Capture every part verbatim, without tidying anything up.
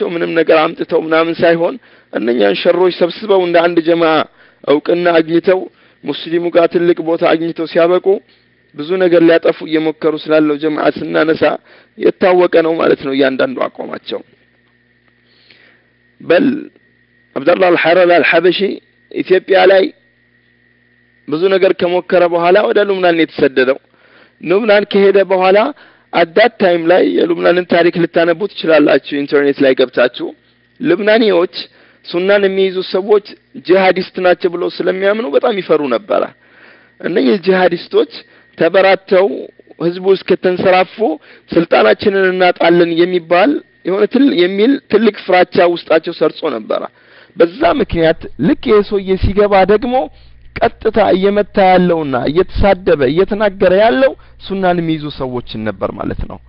ምንም ነገር አምጥተው ምናምን ሳይሆን እነኛን ሸሮች ሰብስበው እንደ አንድ ጀማዓ አውቅና አግኝተው ሙስሊሙ ጋር ትልቅ ቦታ አግኝተው ሲያበቁ ብዙ ነገር ሊያጠፉ እየሞከሩ ስላለው ጀማዓ ስናነሳ የታወቀ ነው ማለት ነው ያንዳንዱ አቋማቸው በል አብደላህ አልሐራሪ አልሐበሺ ኢትዮጵያ ላይ ብዙ ነገር ከሞከረ በኋላ ወደ ሉምናን የተሰደደው ሉምናን ከሄደ በኋላ አዳት ታይም ላይ የሉምናንን ታሪክ ልታነቡ ትችላላችሁ ኢንተርኔት ላይ ገብታችሁ ሉምናኒዎች ሱናን የሚይዙ ሰዎች ጂሃዲስት ናቸው ብለው ስለሚያምኑ በጣም ይፈሩ ነበር እነዚህ ጂሃዲስቶች ተበራተው ህዝቡ እስከተንሰራፉ ስልጣናችንን እናጣለን የሚባል የሆነ ትል የሚል ትልቅ ፍራቻ ውስጣቸው ሰርጾ ነበር በዛ ምክንያት ልክ የሶየ ሲገባ ደግሞ ቀጥታ እየመታ ያለውና እየተሳደበ እየተናገረ ያለው ሱናን የሚይዙ ሰዎችን ነበር ማለት ነው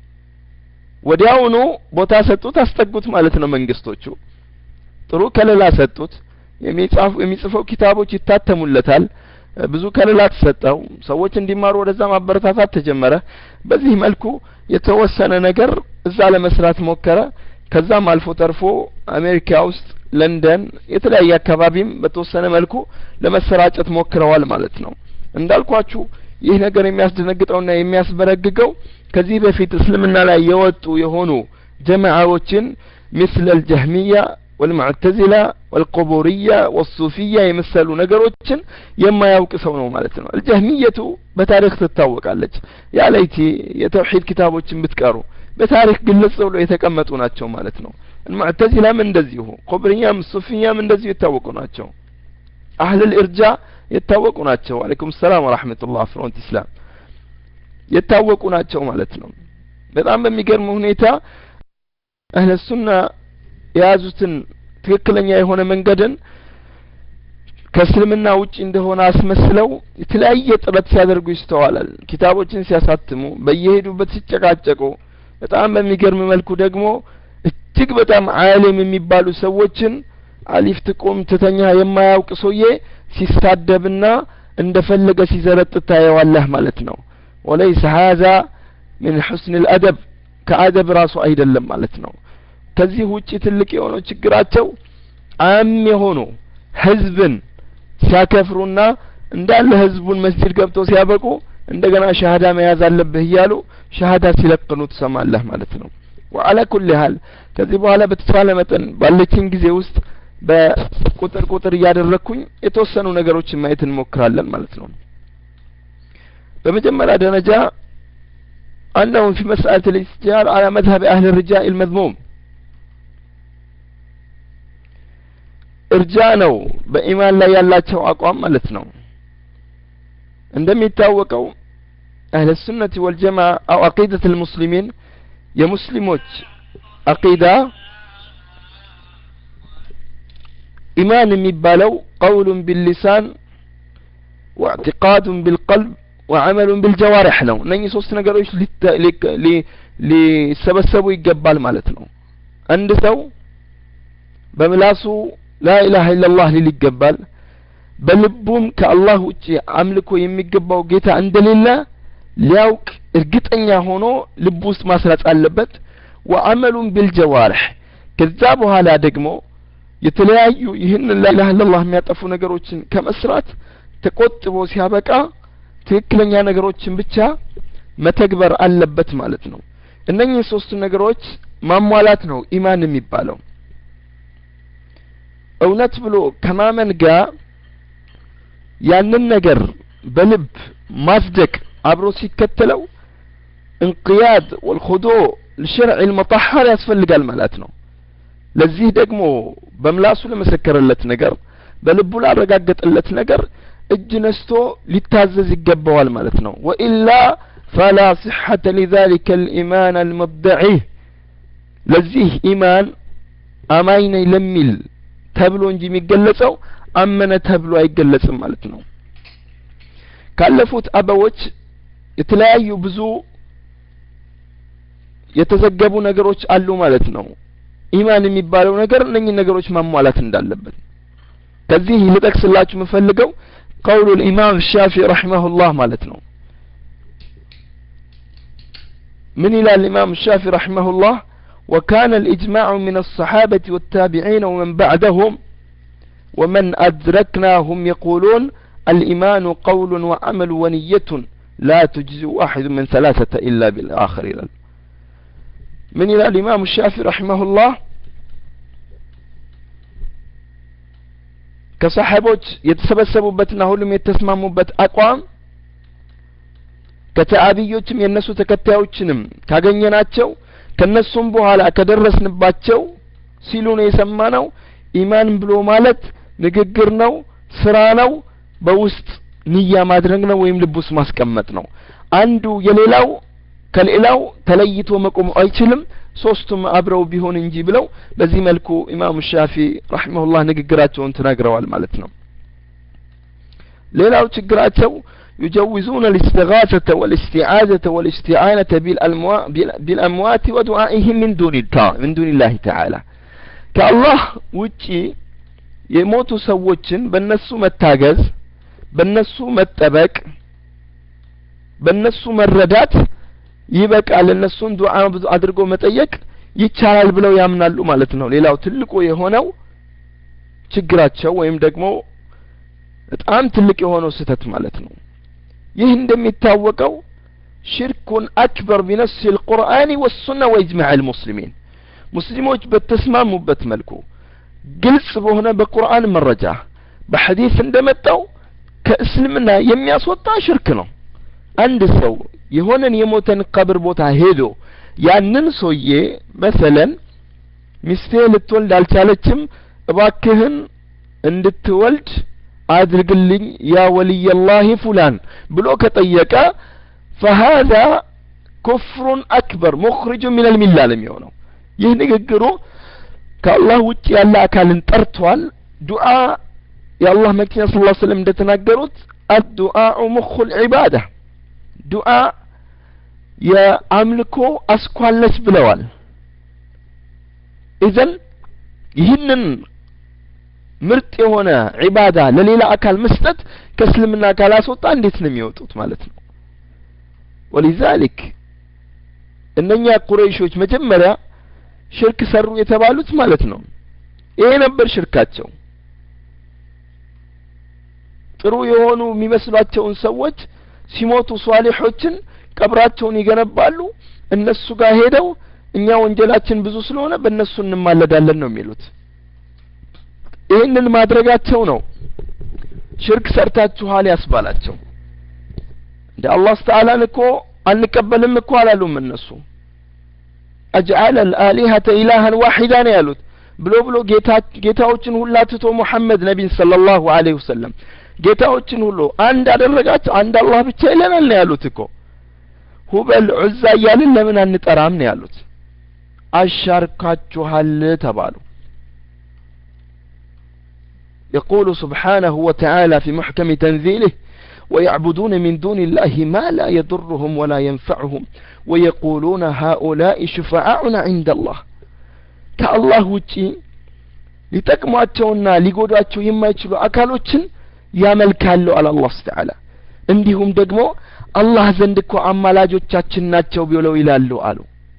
ወዲያውኑ ቦታ ሰጡት አስጠጉት ማለት ነው መንግስቶቹ ጥሩ ከለላ ሰጡት የሚጻፉ የሚጽፈው ኪታቦች ይታተሙለታል ብዙ ከለላ ተሰጠው ሰዎች እንዲማሩ ወደዛ ማበረታታት ተጀመረ በዚህ መልኩ የተወሰነ ነገር እዛ ለመስራት ሞከረ ከዛም አልፎ ተርፎ አሜሪካ ውስጥ ለንደን የተለያየ አካባቢም በተወሰነ መልኩ ለመሰራጨት ሞክረዋል ማለት ነው እንዳልኳችሁ ይህ ነገር የሚያስደነግጠውና የሚያስበረግገው ከዚህ በፊት እስልምና ላይ የወጡ የሆኑ ጀማዓዎችን مثل الجهمية والمعتزلة والقبورية والصوفية يمثلوا ነገሮችን የማያውቅ ሰው ነው ማለት ነው الجهمية በታሪክ ትታወቃለች ያ ለይቲ የተውሂድ ኪታቦችን ብትቀሩ በታሪክ ግልጽ ብሎ የተቀመጡ ናቸው ማለት ነው المعتزلة من እንደዚሁ قبورية الصوفية من እንደዚሁ ይታወቁ ናቸው اهل الارجاء ይታወቁ ናቸው عليكم السلام ورحمة الله فرونت اسلام ይታወቁ ናቸው ማለት ነው በጣም በሚገርም ሁኔታ اهل السنة ያዙትን ትክክለኛ የሆነ መንገድን ከእስልምና ውጪ እንደሆነ አስመስለው የተለያየ ጥረት ሲያደርጉ ይስተዋላል ኪታቦችን ሲያሳትሙ በየሄዱበት ሲጨቃጨቁ በጣም በሚገርም መልኩ ደግሞ እጅግ በጣም ዓለም የሚባሉ ሰዎችን አሊፍ ትቆም ተተኛ የማያውቅ ሰውዬ ሲሳደብና እንደፈለገ ሲዘረጥ ታየዋለህ ማለት ነው وليس هذا من حسن الادب كادب ራሱ አይደለም ማለት ነው ከዚህ ውጪ ትልቅ የሆነ ችግራቸው አም የሆኑ ህዝብን ሲያከፍሩና እንዳለ ህዝቡን መስጂድ ገብተው ሲያበቁ እንደገና ሻሃዳ መያዝ አለብህ ይያሉ ሻሃዳ ሲለቅኑ ተሰማለህ ማለት ነው وعلى كل حال ከዚህ በኋላ በተቻለ መጠን ባለችን ጊዜ ውስጥ በቁጥር ቁጥር ያደረኩኝ የተወሰኑ ነገሮችን ማየት እንሞክራለን ማለት ነው በመጀመሪያ ደረጃ أنهم في مسألة الاستجار على مذهب أهل الرجاء المذموم ارجانو بإيمان لا يالاتشو أقوام مالتنو عندما يتاوقوا أهل السنة والجماعة أو عقيدة المسلمين يا مسلموች عقيدة إيمان የሚባለው قول باللسان واعتقاد بالقلب وعمل بالجوارح ነው እነኚህ ሶስት ነገሮች ሊሰበሰቡ ይገባል ማለት ነው አንድ ሰው በምላሱ لا إله إلا الله ሊል ይገባል በልቡም ከአላህ ውጪ አምልኮ የሚገባው ጌታ እንደሌለ ሊያውቅ እርግጠኛ ሆኖ ልቡ ውስጥ ማስረጽ አለበት وعمل بالجوارح ከዛ በኋላ ደግሞ የተለያዩ ይህን لا إله إلا الله የሚያጠፉ ነገሮችን ከመስራት ተቆጥቦ ሲያበቃ ትክክለኛ ነገሮችን ብቻ መተግበር አለበት ማለት ነው እነኚህ ሶስት ነገሮች ማሟላት ነው ኢማን የሚባለው እውነት ብሎ ከማመን ጋር ያንን ነገር በልብ ማስደቅ አብሮ ሲከተለው እንቅያድ والخضوع لشرع المطهر ያስፈልጋል ማለት ነው ለዚህ ደግሞ በምላሱ ለመሰከረለት ነገር በልቡ ላረጋገጠለት ነገር እጅ ነስቶ ሊታዘዝ ይገባዋል ማለት ነው وإلا فلا صحة لذلك الإيمان المدعي ለዚህ ኢማን አማኝ ለሚል ተብሎ እንጂ የሚገለጸው አመነ ተብሎ አይገለጽም ማለት ነው ካለፉት አበዎች የተለያዩ ብዙ የተዘገቡ ነገሮች አሉ ማለት ነው ኢማን የሚባለው ነገር እነኚህ ነገሮች ማሟላት እንዳለበት ከዚህ ልጠቅስላችሁ የምፈልገው قول الإمام الشافعي رحمه الله مالتنا من إلى الإمام الشافعي رحمه الله وكان الإجماع من الصحابة والتابعين ومن بعدهم ومن أدركناهم يقولون الإيمان قول وعمل ونية لا تجزي واحد من ثلاثة إلا بالآخر. من إلى الإمام الشافعي رحمه الله كصحابوች የተሰበሰቡበትና ሁሉም የተስማሙበት አቋም ከተአቢዮችም የነሱ ተከታዮችንም ካገኘናቸው ከነሱም በኋላ ከደረስንባቸው ሲሉ ነው የሰማነው ኢማን ብሎ ማለት ንግግር ነው ስራ ነው በውስጥ ንያ ማድረግ ነው ወይም ልብ ውስጥ ማስቀመጥ ነው አንዱ የሌላው ከሌላው ተለይቶ መቆም አይችልም ሶስቱም አብረው ቢሆን እንጂ ብለው በዚህ መልኩ ኢማሙ ሻፊ ረሂመሁላህ ንግግራቸውን ተናግረዋል ማለት ነው ሌላው ችግራቸው يجوزون الاستغاثة والاستعاذة والاستعانة بالأموات ودعائهم من دون الله من دون الله تعالى كالله وجي يموت سوتشن بالنسو متاجز بالنسو متبك بالنسو مردات يبقى على النسون دعاء أدرجو متأيك يتشال بلو يامنالو مالتنا ليلاو تلقو يهونو ችግራቸው ወይም ደግሞ በጣም ትልቅ የሆነው ስተት ማለት ነው ይህ እንደሚታወቀው ሽርኩን አክበር بنص القرآن والسنة واجماع المسلمين ሙስሊሞች በተስማሙበት መልኩ ግልጽ በሆነ በቁርአን መረጃ በሐዲስ እንደመጣው ከእስልምና የሚያስወጣ ሽርክ ነው አንድ ሰው የሆነን የሞተን ቀብር ቦታ ሄዶ ያንን ሰውዬ መሰለን ሚስቴ ልትወልድ አልቻለችም እባክህን እንድትወልድ አድርግልኝ ያ ወልይ الله فلان ብሎ ከጠየቀ فهذا كفر أكبر مخرج من الملة ለሚሆነው ይህ ንግግሩ ከአላህ ውጭ ያለ አካልን ጠርቷል ዱዓ የአላህ መልእክተኛ ሰለላሁ ዐለይሂ ወሰለም እንደተናገሩት الدعاء مخ العبادة ዱዓ የአምልኮ አስኳል ነች ብለዋል ኢዘን ይህንን ምርጥ የሆነ ዒባዳ ለሌላ አካል መስጠት ከእስልምና ካላስወጣ እንዴት ነው የሚወጡት ማለት ነው ولذلك እነኛ ቁረይሾች መጀመሪያ ሽርክ ሰሩ የተባሉት ማለት ነው ይሄ ነበር ሽርካቸው ጥሩ የሆኑ የሚመስሏቸውን ሰዎች ሲሞቱ ሷሊሖችን ቀብራቸውን ይገነባሉ እነሱ ጋር ሄደው እኛ ወንጀላችን ብዙ ስለሆነ በእነሱ እንማለዳለን ነው የሚሉት ይሄንን ማድረጋቸው ነው ሽርክ ሰርታችኋል ያስባላቸው እንደ አላህ ተዓላ እኮ አንቀበልም እኮ አላሉም እነሱ اجعل الالهه الها واحدا ያሉት ብሎ ብሎ ጌታ ጌታዎችን ሁላ ትቶ መሐመድ ነብይ ሰለላሁ ዐለይሂ ወሰለም ጌታዎችን ሁሉ አንድ አደረጋቸው አንድ አላህ ብቻ ይለናል ያሉት እኮ ሁበል ዑዛ ያልን ለምን አንጠራም ነው ያሉት አሻርካችኋል ተባሉ يقول سبحانه وتعالى في محكم تنزيله ويعبدون من دون الله ما لا يضرهم ولا ينفعهم ويقولون هؤلاء شفعاؤنا عند الله كالله وجي لتقمعتونا لقوداتو يما يتشلو أكالوچن ያመልካሉ على الله تعالى እንዲሁም ደግሞ አላህ ዘንድ እኮ አማላጆቻችን ናቸው ብለው ይላሉ አሉ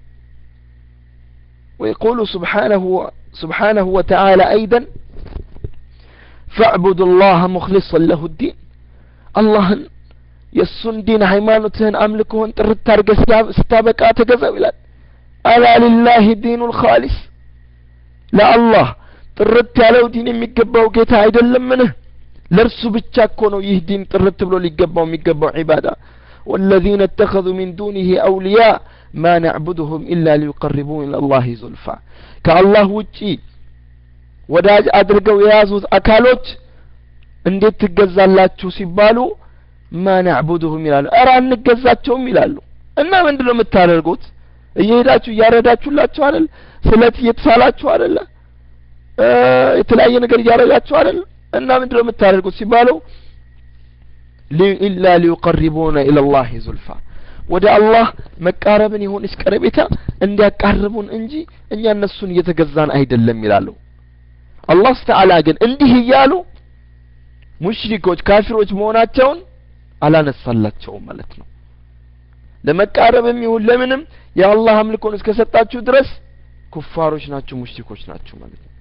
ويقول سبحانه سبحانه وتعالى ايضا فاعبدوا الله مخلصا له الدين الله የሱን ዲን ሃይማኖትን አምልኮን ጥርት አድርገህ ስታበቃ ተገዛው ይላል الا لله الدين الخالص ለአላህ ጥርት ያለው ዲን የሚገባው ጌታ አይደለምን ለርሱ ብቻ እኮ ነው ይህ ዲን ጥርት ብሎ ሊገባው የሚገባው ዒባዳ والذين اتخذوا من دونه اولياء ما نعبدهم الا ليقربونا الى الله زلفى كالله ውጪ ወዳጅ አድርገው የያዙት አካሎች እንዴት ትገዛላችሁ ሲባሉ ما نعبدهم ይላሉ አራ እንገዛቸውም ይላሉ እና ምንድነው የምታደርጉት እየሄዳችሁ ያረዳችሁላችሁ አይደል ስለት እየተሳላችሁ አይደል የተለያየ ነገር ያረጋችሁ አይደል እና ምንድነው የምታደርጉት ሲባሉ ኢላ ሊقربونا الى الله زلفى ወደ አላህ መቃረብን ይሁን እስቀረቤታ እንዲያቃርቡን እንጂ እኛ እነሱን እየተገዛን አይደለም ይላሉ አላህ ተዓላ ግን እንዲህ ይያሉ ሙሽሪኮች ካፊሮች መሆናቸውን አላነሳላቸው ማለት ነው ለመቃረብም ይሁን ለምንም የአላህ አምልኮን እስከሰጣችሁ ድረስ ኩፋሮች ናቸው ሙሽሪኮች ናቸው ማለት ነው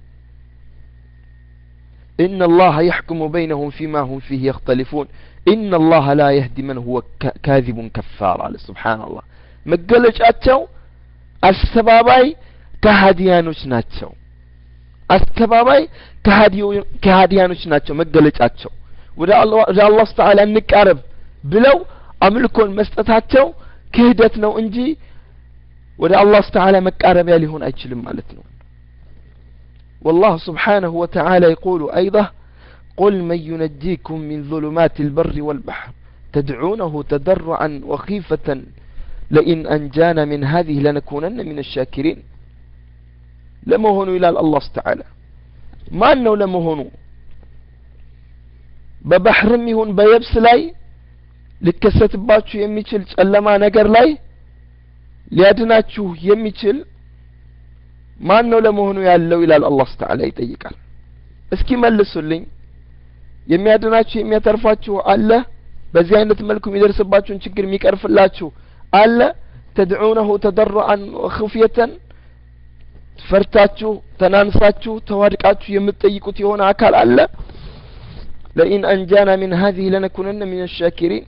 إن الله يحكم بينهم فيما هم فيه يختلفون إن الله لا يهدي من هو كاذب كفار على سبحان الله مجلجاتቸው አስተባባይ ከሃዲያኖች ናቸው አስተባባይ ከሃዲያኖች ናቸው መገለጫቸው ወደ አላህ ወደ አላህ ተዓላ እንቀርብ ብለው አምልኮን መስጠታቸው ክህደት ነው እንጂ ወደ አላህ ተዓላ መቃረቢያ ሊሆን አይችልም ማለት ነው والله سبحانه وتعالى يقول أيضا قل من ينجيكم من ظلمات البر والبحر تدعونه تضرعا وخيفة لئن أنجانا من هذه لنكونن من الشاكرين لما هنو إلى الله تعالى ما أنه لما هنو ببحر ميهون بيبس لاي لكسات باتشو يميشل ألما نقر لاي ليادناتشو يميشل ما أنه لما هنو يالو إلى الله تعالى يتيقال اسكي ملسو اللين يميادناتشو يمياترفاتشو ألا بزيانة ملكم يدرس باتشو نشكر ميكارف اللاتشو ألا تدعونه تضرعا وخفية فرتاتشو تنانساتشو توارقاتشو يمتيقوت يهون عكال ألا لئن أنجانا من هذه لنكونن من الشاكرين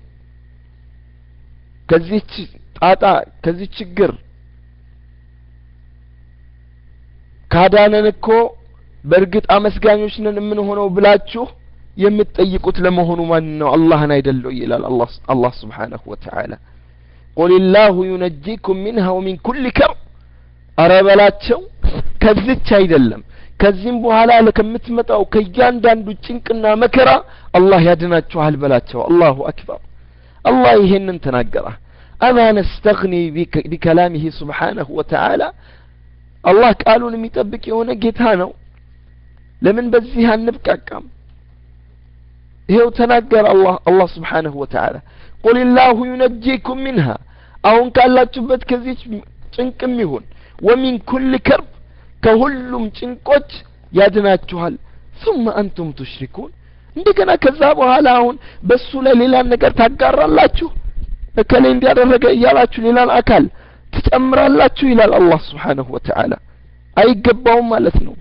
كذيت آتا كذيت شجر كادانا نكو برقت أمسكانيوش نمن هنا بلاتشو يمتيقوت لمهونو منو الله نايدلو إلى الله الله سبحانه وتعالى قل الله ينجيكم منها ومن كل كرب أرابلاتشو كذيت شايدلم كذين بوهالا لكم متمتاو كيان داندو چنقنا مكرا الله يدناتشو هالبلاتشو الله أكبر الله يهنن تناقره أما نستغني بك بكلامه سبحانه وتعالى الله قالوا لم يطبق يونا جيتانو لمن بزيها نبكى كام هيو تناقر الله الله سبحانه وتعالى قل الله ينجيكم منها أو قال لا تبت كذيش چنقم يهون ومن كل كرب كهلم چنقوچ ያድናችኋል ثم انتم تشركون እንደገና ከዛ በኋላ አሁን በሱ ላይ ሌላ ነገር ታጋራላችሁ እከሌ እንዲያደረገ ይያላችሁ ሌላን አካል ትጨምራላችሁ ይላል አላህ Subhanahu Wa Ta'ala አይገባውም ማለት ነው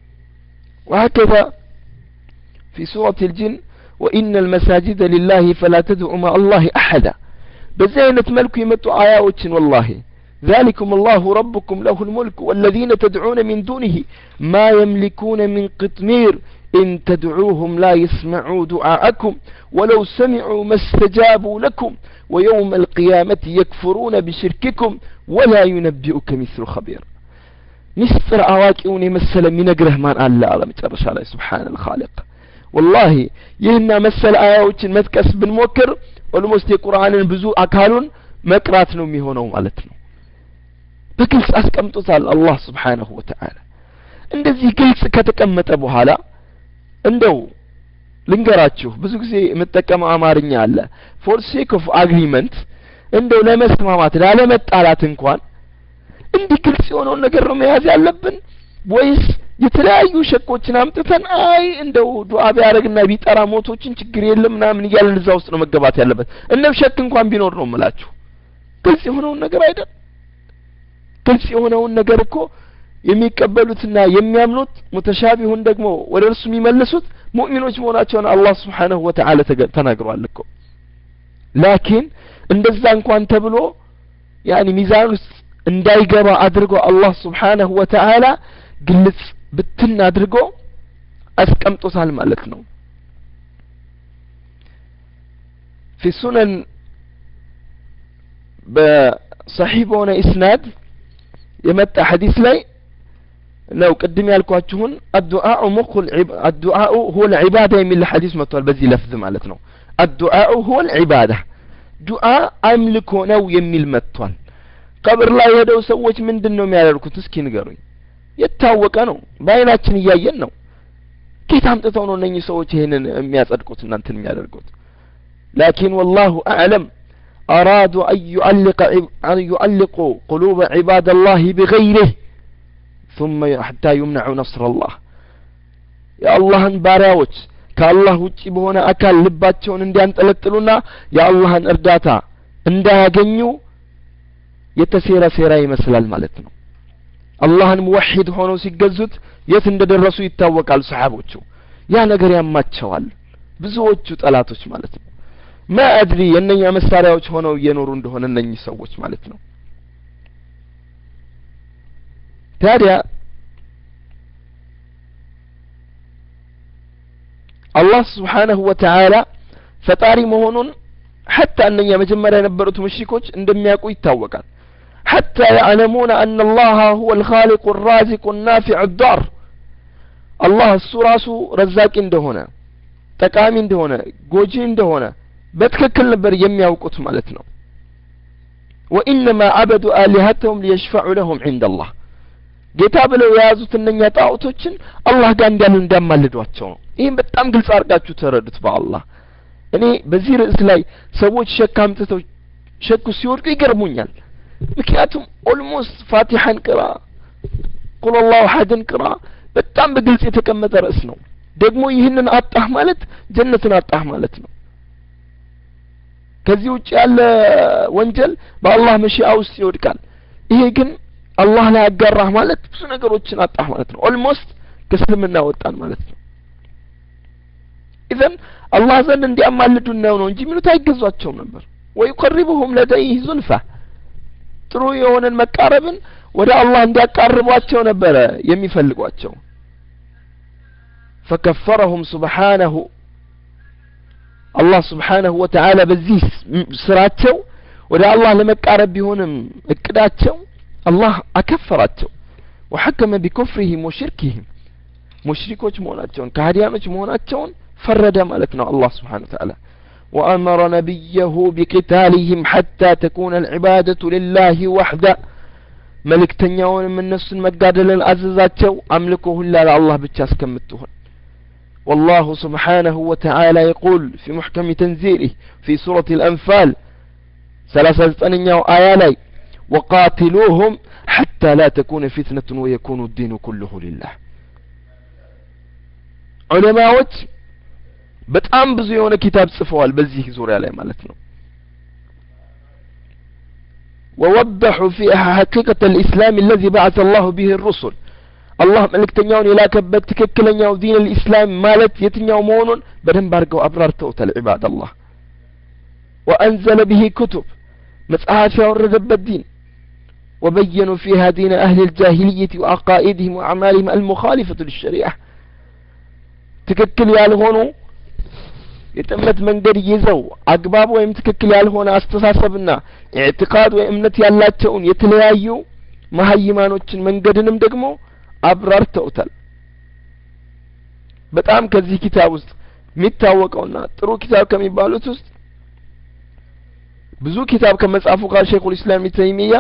وهكذا في سورة الجن وإن المساجد لله فلا تدعوا مع الله أحدا بزينة ملك يمتوا آيات والله ذلكم الله ربكم له الملك والذين تدعون من دونه ما يملكون من قطمير إن تدعوهم لا يسمعوا دعاءكم ولو سمعوا ما استجابوا لكم ويوم القيامة يكفرون بشرككم ولا ينبئك مثل خبير مستر أواكئوني مسلا من أقره من الله على مترش عليه سبحان الخالق والله يهنا مسلا آيات متكس بن موكر والمستي قرآن بزو أكالون مكراتنا ميهونهم علتنا بكلس أسكمتوتال الله سبحانه وتعالى እንደዚህ ግልጽ ከተቀመጠ በኋላ እንደው ልንገራችሁ ብዙ ጊዜ የምጠቀመው አማርኛ አለ for sake of agreement እንደው ለመስማማት ላለመጣላት እንኳን እንዲህ ግልጽ የሆነውን ነገር ነው መያዝ ያለብን ወይስ የተለያዩ ሸኮችን አምጥተን አይ እንደው ዱዓ ቢያረግና ቢጠራ ሞቶችን ችግር የለም ምናምን ይያልን እዛ ውስጥ ነው መገባት ያለበት እነም ሸክ እንኳን ቢኖር ነው የምላችሁ ግልጽ የሆነውን ነገር አይደል ግልጽ የሆነውን ነገር እኮ የሚቀበሉትና የሚያምኑት ሙተሻቢሁን ደግሞ ወደ እርሱ የሚመልሱት ሙእሚኖች መሆናቸውን አላህ Subhanahu Wa Ta'ala ተናግሯል እኮ ላኪን እንደዛ እንኳን ተብሎ ያኒ ሚዛን ውስጥ እንዳይገባ አድርጎ አላህ Subhanahu Wa Ta'ala ግልጽ ብትን አድርጎ አስቀምጦታል ማለት ነው في سنن بصحيح ሆነ ኢስናድ የመጣ ሐዲስ ላይ لو قدم ያልኳችሁን الدعاء مخ الدعاء هو العباده የሚል ሐዲስ መጥቷል በዚህ ለፍዝ ማለት ነው الدعاء هو العباده ዱዓ አምልኮ ነው የሚል መጥቷል ቀብር ላይ ሄደው ሰዎች ምንድነው የሚያደርጉት እስኪ ንገሩኝ የታወቀ ነው ባይናችን እያየን ነው ጌታ አምጥተው ነው እነኚህ ሰዎች ይሄንን የሚያጸድቁት እናንተን የሚያደርጉት لكن والله اعلم أرادوا أن يعلق أن يعلقوا قلوب عباد الله بغيره ثم حتى يمنعوا نصر الله يا الله باراوች ከአላህ ውጪ በሆነ አካል ልባቸውን እንዲያንጠለጥሉና የአላህን እርዳታ እንዳያገኙ የተሰራ ሴራ ይመስላል ማለት ነው አላህን ሙወሂድ ሆነው ሲገዙት የት እንደደረሱ ይታወቃል ሰሃቦቹ ያ ነገር ያማቸዋል ብዙዎቹ ጠላቶች ማለት ነው ማአድሪ የነኛ መሳሪያዎች ሆነው እየኖሩ እንደሆነ እነኚህ ሰዎች ማለት ነው ታዲያ አላህ Subhanahu Wa Ta'ala ፈጣሪ መሆኑን حتى እነኛ መጀመሪያ የነበሩት ሙሽሪኮች እንደሚያውቁ ይታወቃል حتى يعلمون أن الله هو الخالق الرازق النافع الضار الله السراس رزاق እንደሆነ ጠቃሚ እንደሆነ ጎጂ እንደሆነ በትክክል ነበር የሚያውቁት ማለት ነው وإنما عبدوا آلهتهم ليشفعوا لهم عند الله ጌታ ብለው ያዙት እነኛ ጣዖቶችን አላህ ጋር እንዲያሉ እንዳማልዷቸው ነው ይሄን በጣም ግልጽ አድርጋችሁ ተረዱት በአላህ እኔ በዚህ ርዕስ ላይ ሰዎች ሸካምተው ሸኩ ሲወርዱ ይገርሙኛል ምክንያቱም ኦልሞስት ፋቲሐን ቅራ ቁል አላሁ አሐድን ቅራ በጣም በግልጽ የተቀመጠ ርዕስ ነው ደግሞ ይህንን አጣህ ማለት ጀነትን አጣህ ማለት ነው ከዚህ ውጭ ያለ ወንጀል በአላህ መሺአ ውስጥ ይወድቃል ይሄ ግን አላህ ላይ አጋራህ ማለት ብዙ ነገሮችን አጣህ ማለት ነው ኦልሞስት ከእስልምና ወጣን ማለት ነው ኢዘን አላህ ዘንድ እንዲያማልዱን ነው እንጂ ምኑት አይገዟቸውም ነበር ወይቀርቡሁም ለደይህ ዙልፋ ጥሩ የሆነን መቃረብን ወደ አላህ እንዲያቃርቧቸው ነበር የሚፈልጓቸው فكفرهم سبحانه الله سبحانه وتعالى በዚህ ስራቸው ወደ አላህ ለመቃረብ ቢሆንም እቅዳቸው الله አከፈራቸው وحكم بكفرهم وشركهم مشركوች መሆናቸውን ከሃዲያኖች መሆናቸውን فرد مالكنا الله سبحانه وتعالى وأمر نبيه بقتالهم حتى تكون العبادة لله وحده ملك تنيون من نفس المقادل العززاتشو أملكه إلا الله بتشاس كمتهن والله سبحانه وتعالى يقول في محكم تنزيله في سورة الأنفال ثلاثة أنيا آيالي وقاتلوهم حتى لا تكون فتنة ويكون الدين كله لله علماء በጣም ብዙ የሆነ ኪታብ ጽፈዋል በዚህ ዙሪያ ላይ ማለት ነው ووضحوا فيها حقيقة الإسلام الذي بعث الله به الرسل الله ملكتنياون يلاكبت تككلنياو دين الإسلام مالت يتنياو مونون بدن بارقو أبرارتو العباد الله وأنزل به كتب مصحف ورد الدين وبينوا فيها دين أهل الجاهلية وعقائدهم وأعمالهم المخالفة للشريعة تككل يالهونو የተመት መንገድ ይዘው አግባብ ወይም ትክክል ያልሆነ አስተሳሰብና ኢዕቲቃድ ወይ እምነት ያላቸውን የተለያዩ መሐይማኖችን መንገድንም ደግሞ አብራርተውታል በጣም ከዚህ ኪታብ ውስጥ የሚታወቀውና ጥሩ ኪታብ ከሚባሉት ውስጥ ብዙ ኪታብ ከመጻፉ ጋር ሼኹል ኢስላም ተይሚያ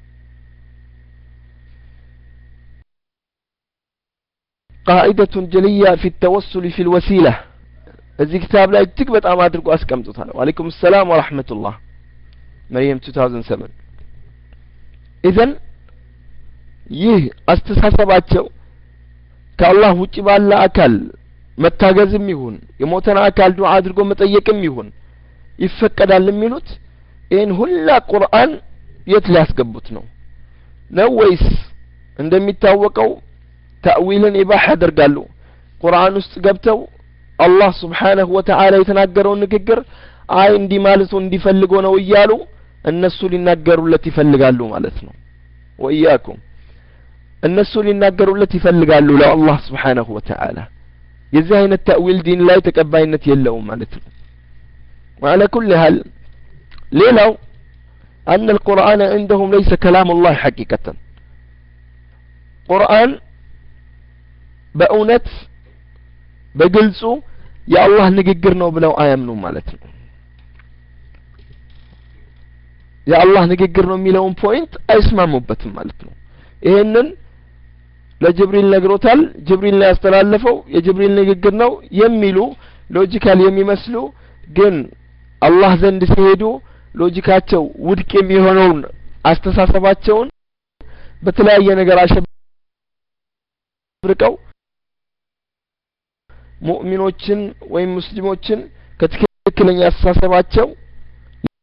قاعدة جلية في التوسل في الوسيلة እዚህ ኪታብ ላይ እጅግ በጣም አድርጎ አስቀምጡታል ወአለይኩም ሰላም ወራህመቱላህ መርየም two thousand seven ኢዘን ይህ አስተሳሰባቸው ከአላህ ውጪ ባለ አካል መታገዝም ይሁን የሞተን አካል ዱዓ አድርጎ መጠየቅም ይሁን ይፈቀዳል የሚሉት ይህን ሁላ ቁርአን የት ሊያስገቡት ነው ነው ወይስ እንደሚታወቀው ተእዊልን ኢባህ ያደርጋሉ ቁርአን ውስጥ ገብተው الله سبحانه وتعالى يتناقروا النقر آي اندي مالسو اندي فلقونا ويالو النسو لناقروا التي فلقالوا مالتنا وإياكم النسو لناقروا التي فلقالوا لا الله سبحانه وتعالى يزاين التأويل دين لا يتكباين يلو مالتنا وعلى كل حال ليلو أن القرآن عندهم ليس كلام الله حقيقة قرآن بأونت በግልጹ የአላህ ንግግር ነው ብለው አያምኑ ማለት ነው የአላህ ንግግር ነው የሚለውን ፖይንት አይስማሙበትም ማለት ነው ይሄንን ለጅብሪል ነግሮታል ጅብሪል ላይ ያስተላለፈው የጅብሪል ንግግር ነው የሚሉ ሎጂካል የሚመስሉ ግን አላህ ዘንድ ሲሄዱ ሎጂካቸው ውድቅ የሚሆነውን አስተሳሰባቸውን በተለያየ ነገር አሸብርቀው ሙእሚኖችን ወይም ሙስሊሞችን ከትክክለኛ አስተሳሰባቸው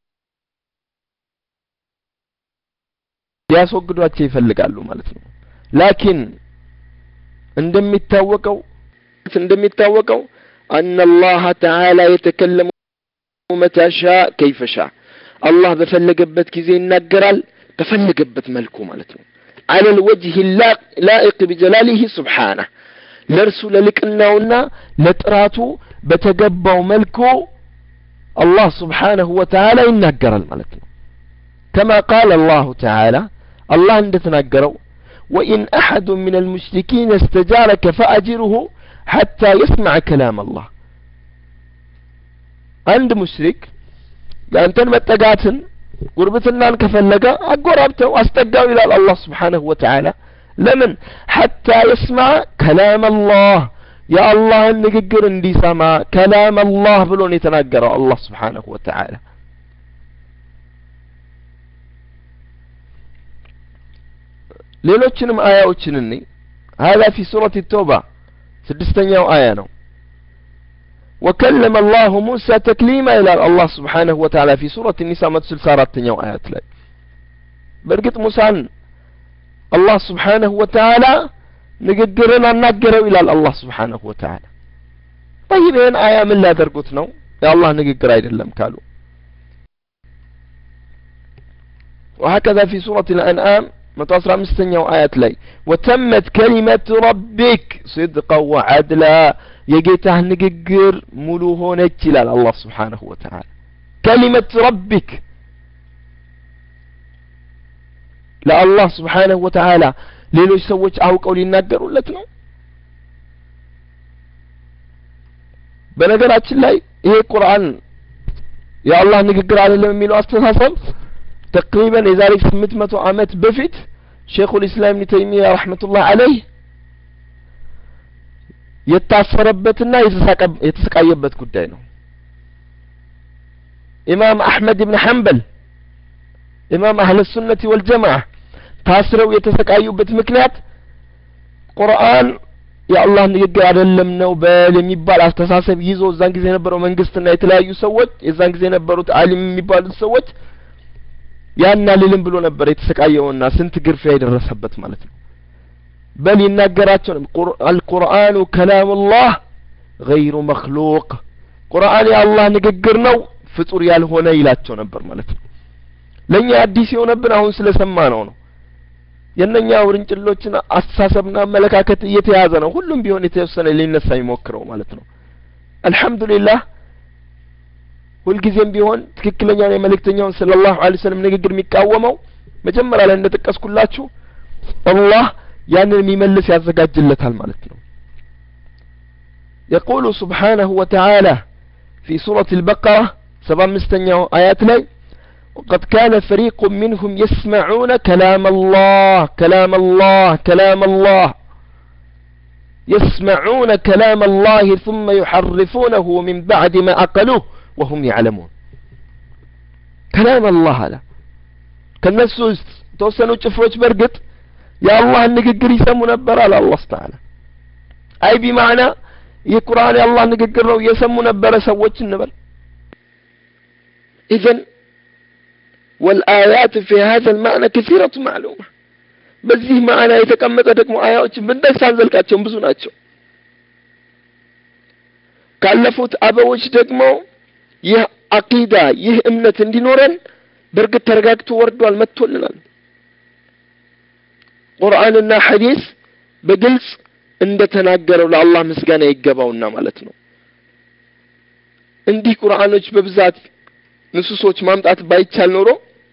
ሊያስወግዷቸው ይፈልጋሉ ማለት ነው لكن عندما يتوقعوا عندما يتوقعوا أن الله تعالى يتكلم متى شاء كيف شاء الله بفلقبت كذي النقرال بفلقبت ملكه مالته على الوجه اللائق بجلاله سبحانه لرسول لك أنه لتراتو بتقبوا ملكه الله سبحانه وتعالى ينقرال مالته كما قال الله تعالى الله اندتنقروا وإن أحد من المشركين استجارك فأجره حتى يسمع كلام الله عند مشرك لأنتن متقاتن قربتنا انكفلقا أقربته واستقاو إلى الله سبحانه وتعالى لمن حتى يسمع كلام الله يا الله نققر اندي سما كلام الله بلون يتنقر الله سبحانه وتعالى ሌሎችንም አያዎችን እንይ هذا في سورة التوبة سدستኛው አያ ነው وكلم الله موسى تكليما إلى الله سبحانه وتعالى في سورة النساء ስልሳ አራተኛው አያት ላይ በርግጥ ሙሳን الله سبحانه وتعالى ንግግርን አናገረው ይላል الله سبحانه وتعالى طيب ይሄን አያ ምን ላደርጉት ነው የአላህ ንግግር አይደለም ካሉ وهكذا في سورة الأنعام متوسط مستنيو آيات لي وتمت كلمة ربك صدقا وعدلا يجيته نققر ملوهون اتلال الله سبحانه وتعالى كلمة ربك لا الله سبحانه وتعالى ليلو يسويش او قولي نقر ولتنو بنقرات لي ايه قرآن يا الله نققر على اللي مميلو استثاثم تقريبا إذا لك ثمانمائة عامات بفت شيخ الإسلام ابن تيمية رحمة الله عليه يتعصربتنا يتسقايبت قدينه إمام أحمد بن حنبل إمام أهل السنة والجماعة تعصروا يتسقايبت مكنات قرآن يا الله نيجي على اللمنا وبال يميبال استساسب يزو الزنك زي نبرو منقستنا يتلاقيو سوت الزنك زي نبرو تعالي يميبال سوت ያና ሊልም ብሎ ነበር የተሰቃየውና ስንት ግርፍ ያደረሰበት ማለት ነው በል ይናገራቸው القرآن كلام الله غير مخلوق ቁርአን የአላህ ንግግር ነው ፍጡር ያልሆነ ይላቸው ነበር ማለት ነው ለኛ አዲስ የሆነብን አሁን ስለሰማነው ነው የነኛ ውርንጭሎችን አስተሳሰብና መለካከት እየተያዘ ነው ሁሉም ቢሆን የተወሰነ ሊነሳ ይሞክረው ማለት ነው አልহামዱሊላህ ሁልጊዜም ቢሆን ትክክለኛው የመልእክተኛውን ሰለላሁ ዐለይሂ ወሰለም ንግግር የሚቃወመው መጀመሪያ ላይ እንደተጠቀስኩላችሁ አላህ ያንን የሚመልስ ያዘጋጅለታል ማለት ነው يقول سبحانه وتعالى في سورة البقرة سبع مستنيو آيات لي وقد كان فريق منهم يسمعون كلام الله كلام الله كلام الله يسمعون كلام الله ثم يحرفونه من بعد ما أقلوه وهم يعلمون كلام الله هذا كالناس توسنوا تشفروش برقت يا الله نققر يسمون نبر على الله تعالى أي بمعنى يقرأني الله نققر يسمون نبر سوتش النبر إذن والآيات في هذا المعنى كثيرة معلومة بزيه معنى يتكمت أدكم آيات بدك سانزلكاتهم بزوناتهم كالفوت أبوش دكمو ይህ አቂዳ ይህ እምነት እንዲኖረን በርግጥ ተረጋግቶ ወርዷል መጥቶልናል ቁርአንና ሐዲስ በግልጽ እንደተናገረው ለአላህ ምስጋና ይገባውና ማለት ነው እንዲህ ቁርአኖች በብዛት ንሱሶች ማምጣት ባይቻል ኖሮ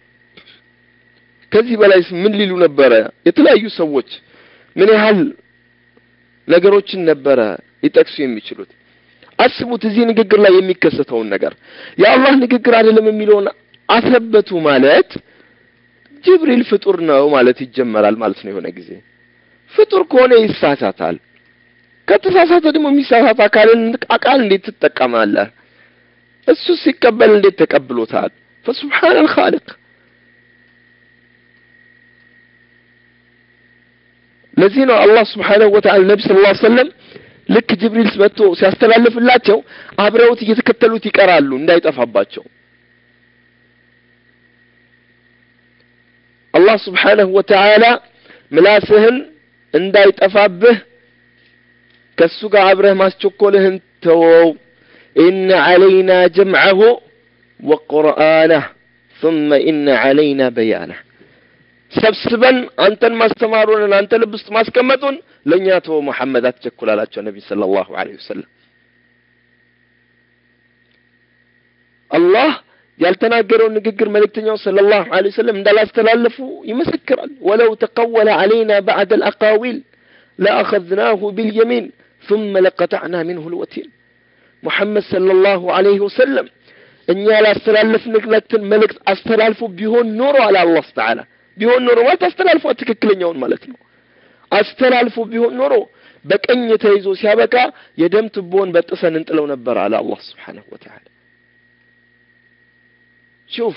ከዚህ በላይ ምን ሊሉ ነበር የተለያዩ ሰዎች ምን ያህል ነገሮችን ነበር ይጠቅሱ የሚችሉት አስቡት እዚህ ንግግር ላይ የሚከሰተው ነገር የአላህ ንግግር አይደለም የሚለውን አሰበቱ ማለት ጅብሪል ፍጡር ነው ማለት ይጀመራል ማለት ነው የሆነ ጊዜ ፍጡር ከሆነ ይሳሳታል ከተሳሳተ ደግሞ የሚሳሳት አካልን አቃል እንዴት ተጠቀማለህ እሱ ሲቀበል እንዴት ተቀብሎታል فسبحان الخالق ለዚህ ነው አላህ Subhanahu Wa Ta'ala ነብዩ ሰለላሁ ዐለይሂ ወሰለም ልክ ጅብሪል መጥቶ ሲያስተላልፍላቸው አብረውት እየተከተሉት ይቀራሉ እንዳይጠፋባቸው አላህ Subhanahu Wa Ta'ala ምላስህን እንዳይጠፋብህ ከሱ ጋር አብረህ ማስቸኮልህን ተወው إن علينا جمعه وقرآنه ثم إن علينا بيانه سبسبا أنت ما استمرون أنت لبست ما سكمتون لن ياتوا محمد أتشكل على النبي صلى الله عليه وسلم الله يالتناقرون نقر ملكتنا صلى الله عليه وسلم دلا استلالفوا يمسكر ولو تقول علينا بعد الأقاويل لأخذناه باليمين ثم لقطعنا منه الوتين محمد صلى الله عليه وسلم إن يلا استلالف نقلتن ملك استلالفوا بيهون نور على الله تعالى بيهون نور ما تستلالفوا تككلن يوم ملكنا استلالفوا بيهون نور بك أن يتيزوا سيابك يدم تبون بتأسن انت لو نبر على الله سبحانه وتعالى شوف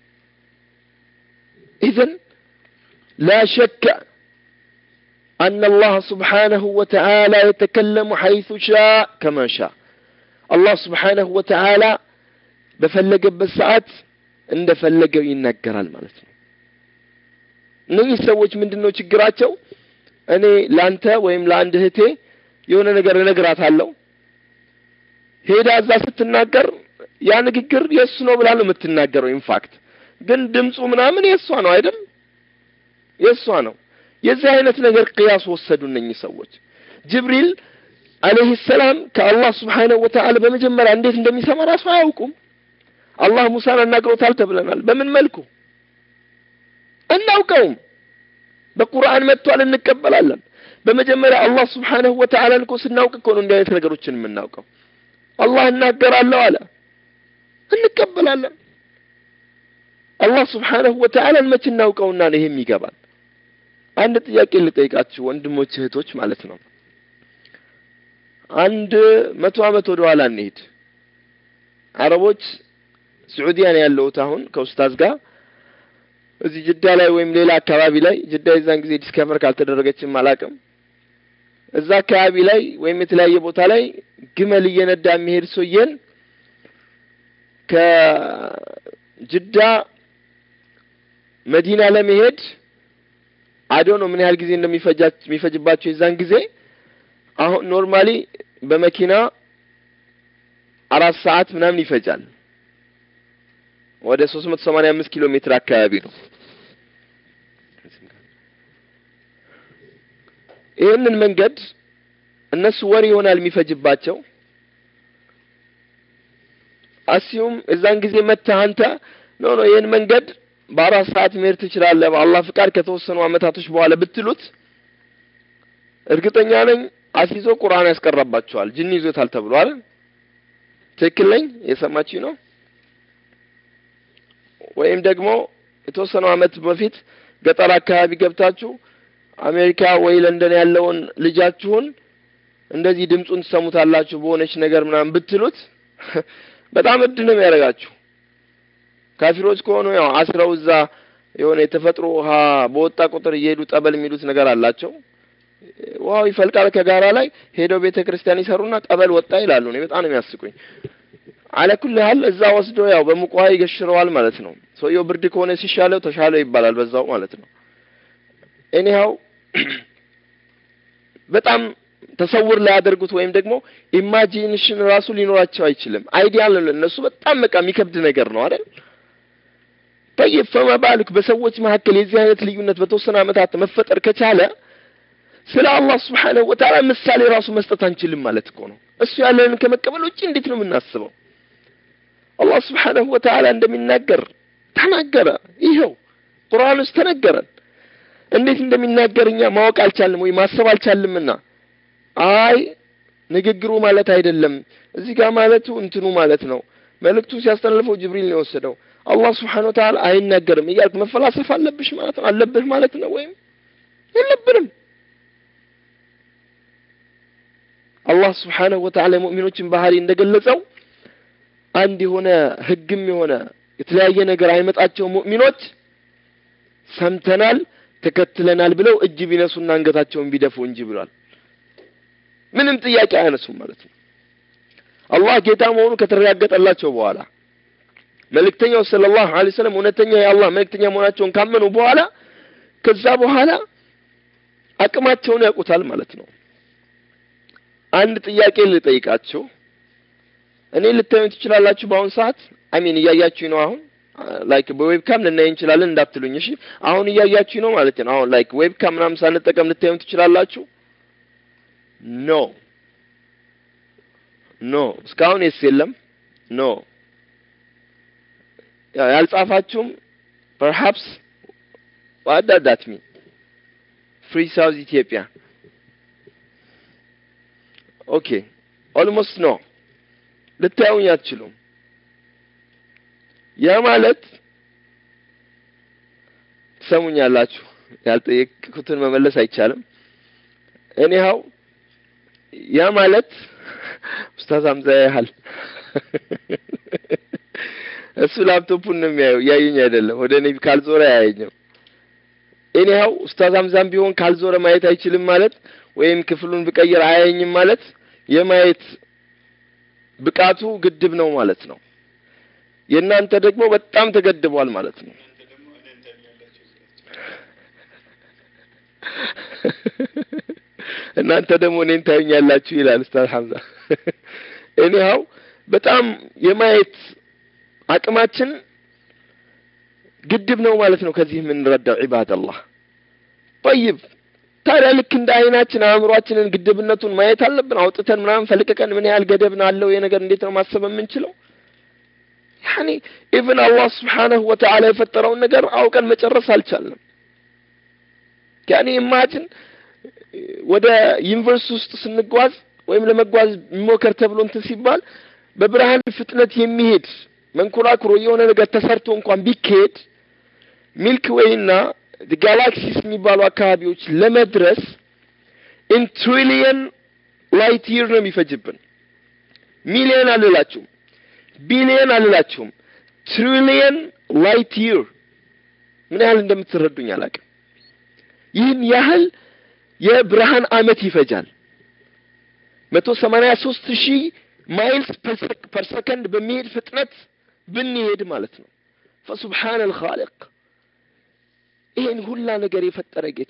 إذن لا شك أن الله سبحانه وتعالى يتكلم حيث شاء كما شاء الله سبحانه وتعالى بفلق بالساعات عند فلقوا ينقر المالتين نيجي سويت من دنو تجراتشو أنا لانتا ويم لاندهتي يونا نقر نقرات هالو هيدا أزاسة النقر يعني كيكر يسنو بلالو متنقروا in fact ግን ድምጹ ምናምን የሷ ነው አይደል የሷ ነው የዚህ አይነት ነገር ቅያስ ወሰዱ እነኚህ ሰዎች ጅብሪል عليه السلام كالله سبحانه وتعالى بمجمّر عنديت اندمي سمرا سوايوكم الله موسى نقروا تالت بلنال بمن ملكو أناوكم بقرآن متوال نكبل علم بمجمّر الله سبحانه وتعالى نكو سناوك كونوا انديت نقروتشن من ناوكم الله نقر الله على نكبل علم الله سبحانه وتعالى المتناوكم نانهم يقبل عند تياك اللي تيقاتشو عند موتشهتوش مالتنا عند متو عمت ودوالا نهيد عربوش سعوديان يالوت هون كاستاذ قا እዚህ ጅዳ ላይ ወይም ሌላ አካባቢ ላይ ጅዳ ይዛን ጊዜ ዲስከቨር ካልተደረገችም አላቀም እዛ አካባቢ ላይ ወይም የተለያየ ቦታ ላይ ግመል እየነዳ የሚሄድ ሰውየን ከጅዳ መዲና ለመሄድ አዶኖ ምን ያህል ጊዜ እንደሚፈጃች የሚፈጅባቸው ይዛን ጊዜ አሁን ኖርማሊ በመኪና አራት ሰዓት ምናምን ይፈጃል ወደ ሶስት መቶ ሰማንያ አምስት ኪሎ ሜትር አካባቢ ነው ይሄንን መንገድ እነሱ ወር ይሆናል የሚፈጅባቸው አሲዩም እዛን ጊዜ መተህ አንተ ኖ ኖ ይሄን መንገድ በአራት ሰዓት መሄድ ትችላለህ በአላህ ፍቃድ ከተወሰኑ አመታቶች በኋላ ብትሉት እርግጠኛ ነኝ አሲዞ ቁርአን ያስቀርባቸዋል ጅን ይዞታል ተብሏል ትክክል ነኝ የሰማችሁ ነው ወይም ደግሞ የተወሰኑ አመት በፊት ገጠር አካባቢ ገብታችሁ አሜሪካ ወይ ለንደን ያለውን ልጃችሁን እንደዚህ ድምጹን ተሰሙታላችሁ በሆነች ነገር ምናምን ብትሉት በጣም እድ ነው የሚያረጋችሁ ካፊሮች ከሆኑ ያው አስረው እዛ የሆነ የተፈጥሮ ውሃ በወጣ ቁጥር እየሄዱ ጠበል የሚሉት ነገር አላቸው ዋው ይፈልቃል ከጋራ ላይ ሄደው ቤተ ክርስቲያን ይሰሩና ጠበል ወጣ ይላሉ ነው በጣም ነው የሚያስቁኝ على كل حال እዛ ወስዶ ያው በሙቋይ ይገሽረዋል ማለት ነው ሰውየው ብርድ ከሆነ ሲሻለው ተሻለው ይባላል በዛው ማለት ነው anyhow በጣም ተሰውር ላይ ያደርጉት ወይም ደግሞ ኢማጂኔሽን ራሱ ሊኖራቸው አይችልም አይዲያ ለነሱ በጣም በቃ የሚከብድ ነገር ነው አይደል طيب فما بالك በሰዎች መካከል የዚህ አይነት ልዩነት በተወሰነ አመታት መፈጠር ከቻለ ስለ አላህ Subhanahu Wa Ta'ala ምሳሌ ራሱ መስጠት አንችልም ማለት እኮ ነው እሱ ያለን ከመቀበል ውጪ እንዴት ነው የምናስበው الله سبحانه وتعالى እንደሚናገር ተናገረ ይሄው ቁርአን ውስጥ ተነገረን እንዴት እንደሚናገርኛ ማወቅ አልቻልንም ወይ ማሰብ አልቻልምና አይ ንግግሩ ማለት አይደለም እዚህ ጋር ማለቱ እንትኑ ማለት ነው መልእክቱ ሲያስተላልፈው ጅብሪል ነው ወሰደው الله سبحانه وتعالى አይናገርም ይያልክ መፈላሰፍ አለብሽ ማለት ነው አለብህ ማለት ነው ወይ የለብንም الله سبحانه وتعالى ሙእሚኖችን ባህሪ እንደገለጸው አንድ የሆነ ህግም የሆነ የተለያየ ነገር አይመጣቸው ሙእሚኖች ሰምተናል ተከትለናል ብለው እጅ ቢነሱና አንገታቸውን ቢደፉ እንጂ ብሏል ምንም ጥያቄ አያነሱም ማለት ነው አላህ ጌታ መሆኑ ከተረጋገጠላቸው በኋላ መልእክተኛው ሰለላሁ ዐለይሂ ወሰለም እውነተኛ የአላህ መልእክተኛ መሆናቸውን ካመኑ በኋላ ከዛ በኋላ አቅማቸውን ያውቁታል ማለት ነው። አንድ ጥያቄ ልጠይቃችሁ እኔ ልታዩት ትችላላችሁ በአሁን ሰዓት አይ ሚን እያያችሁ ነው አሁን ላይክ በዌብካም ልናይ እንችላለን እንዳትሉኝ እሺ አሁን እያያችሁ ነው ማለት ነው አሁን ላይክ ዌብካም ምናምን ሳንጠቀም ልታዩት ትችላላችሁ ኖ ኖ እስካሁን የለም ኖ ያልጻፋችሁም perhaps what does that mean free South Ethiopia okay almost no ልታዩኝ አትችሉም ያ ማለት ሰሙኛላችሁ ያልጠየቅኩትን መመለስ አይቻልም anyhow ያ ማለት ኡስታዝ አምዛ ያህል እሱ ላፕቶፑን ነው የሚያየው ያየኝ አይደለም ወደ እኔ ካልዞረ ያየኝ anyhow ኡስታዝ አምዛም ቢሆን ካልዞረ ማየት አይችልም ማለት ወይም ክፍሉን ብቀይር አያየኝም ማለት የማየት ብቃቱ ግድብ ነው ማለት ነው የናንተ ደግሞ በጣም ተገድቧል ማለት ነው እናንተ ደግሞ እኔን ታዩኛላችሁ ይላል ኡስታዝ ሐምዛ anyhow በጣም የማየት አቅማችን ግድብ ነው ማለት ነው ከዚህ ምን ረዳው ኢባደላህ طيب ታዲያ ልክ እንደ አይናችን አእምሮአችንን ግድብነቱን ማየት አለብን አውጥተን ምናምን ፈልቀቀን ምን ያህል ገደብ ነው ይሄ ነገር እንዴት ነው ማሰብ የምንችለው يعني even Allah subhanahu wa ta'ala የፈጠረውን ነገር አውቀን መጨረስ አልቻልንም يعني imagine ወደ ዩኒቨርሲቲ ውስጥ ስንጓዝ ወይም ለመጓዝ ሞከር ተብሎ እንት ሲባል በብርሃን ፍጥነት የሚሄድ መንኮራኩሮ የሆነ ነገር ተሰርቶ እንኳን ቢከድ ሚልክ ዌይና the galaxies የሚባሉ አካባቢዎች ለመድረስ in trillion light year ነው የሚፈጅብን ሚሊዮን አልላችሁ ቢሊዮን አልላችሁ trillion light year ምን ያህል እንደምትረዱኝ አላውቅም ይህን ያህል የብርሃን አመት ይፈጃል one eighty three thousand ማይልስ per second በሚሄድ ፍጥነት ብንሄድ ማለት ነው فسبحان الخالق ይሄን ሁላ ነገር የፈጠረ ጌታ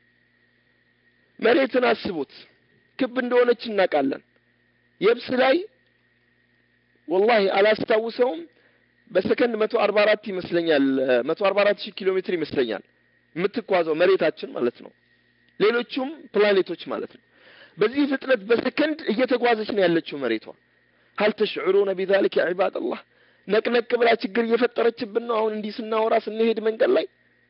መሬትን አስቡት ክብ እንደሆነች እናቃለን የብስ ላይ والله አላስታውሰውም በሰከንድ one forty-four ይመስለኛል one forty-four ሺህ ኪሎ ሜትር ይመስለኛል የምትጓዘው መሬታችን ማለት ነው ሌሎችም ፕላኔቶች ማለት ነው በዚህ ፍጥነት በሰከንድ እየተጓዘች ነው ያለችው መሬቷ هل تشعرون بذلك يا عباد الله ነቅነቅ ብላ ችግር እየፈጠረችብን ነው አሁን እንዲህ ስናወራ ስንሄድ መንገድ ላይ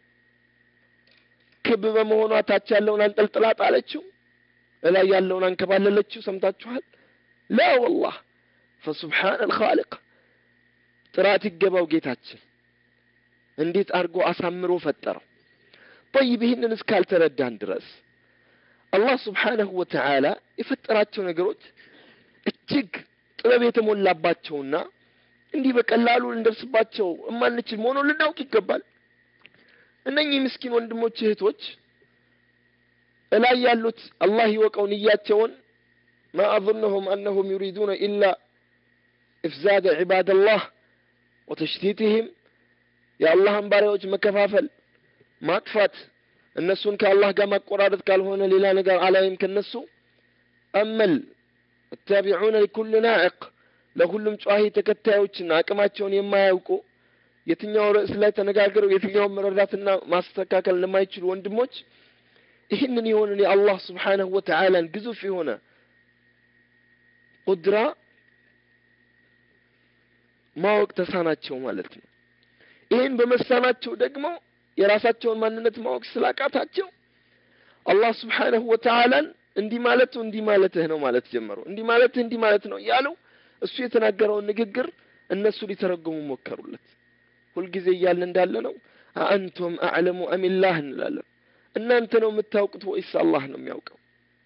ክብ በመሆኗ ታች ያለውን አንጠልጥላ ጣለችው እላይ ያለውን አንከባለለችው ሰምታችኋል لا والله فسبحان الخالق ጥራት ይገባው ጌታችን እንዴት አርጎ አሳምሮ ፈጠረው طيب ይሄንን እስካልተረዳን ድረስ አላህ Subhanahu Wa Ta'ala የፈጠራቸው ነገሮች እጅግ ጥበብ የተሞላባቸውና እንዲህ በቀላሉ እንደርስባቸው እማንችል መሆኑን ልናውቅ ይገባል እነኚህ ምስኪን ወንድሞች እህቶች እላይ ያሉት አላህ ይወቀው ንያቸውን ما اظنهم انهم يريدون الا افساد عباد الله وتشتيتهم يا الله ባሪያዎች መከፋፈል ማጥፋት እነሱን ከአላህ ጋር ማቆራረጥ ካልሆነ ሌላ ነገር አላይም ከነሱ አመል التابعون لكل ناعق ለሁሉም ጫሂ ተከታዮችና አቅማቸውን የማያውቁ የትኛው ርዕስ ላይ ተነጋገሩ የትኛው መረዳትና ማስተካከል ለማይችሉ ወንድሞች ይህንን ይሆንን የአላህ Subhanahu Wa Ta'ala ግዙፍ የሆነ ቁድራ ማወቅ ተሳናቸው ማለት ነው ይሄን በመሳናቸው ደግሞ የራሳቸውን ማንነት ማወቅ ስላቃታቸው አላህ Subhanahu Wa Ta'ala እንዲህ ማለት እንዲህ ማለትህ ነው ማለት ጀመሩ እንዲህ ማለት እንዲህ ማለት ነው ያሉ እሱ የተናገረው ንግግር እነሱ ሊተረጉሙ ሞከሩለት ሁሉ ጊዜ ይያል እንዳለ ነው አንቱም አዕለሙ አሚላህ እንላለን እናንተ ነው የምታውቁት ወይስ አላህ ነው የሚያውቀው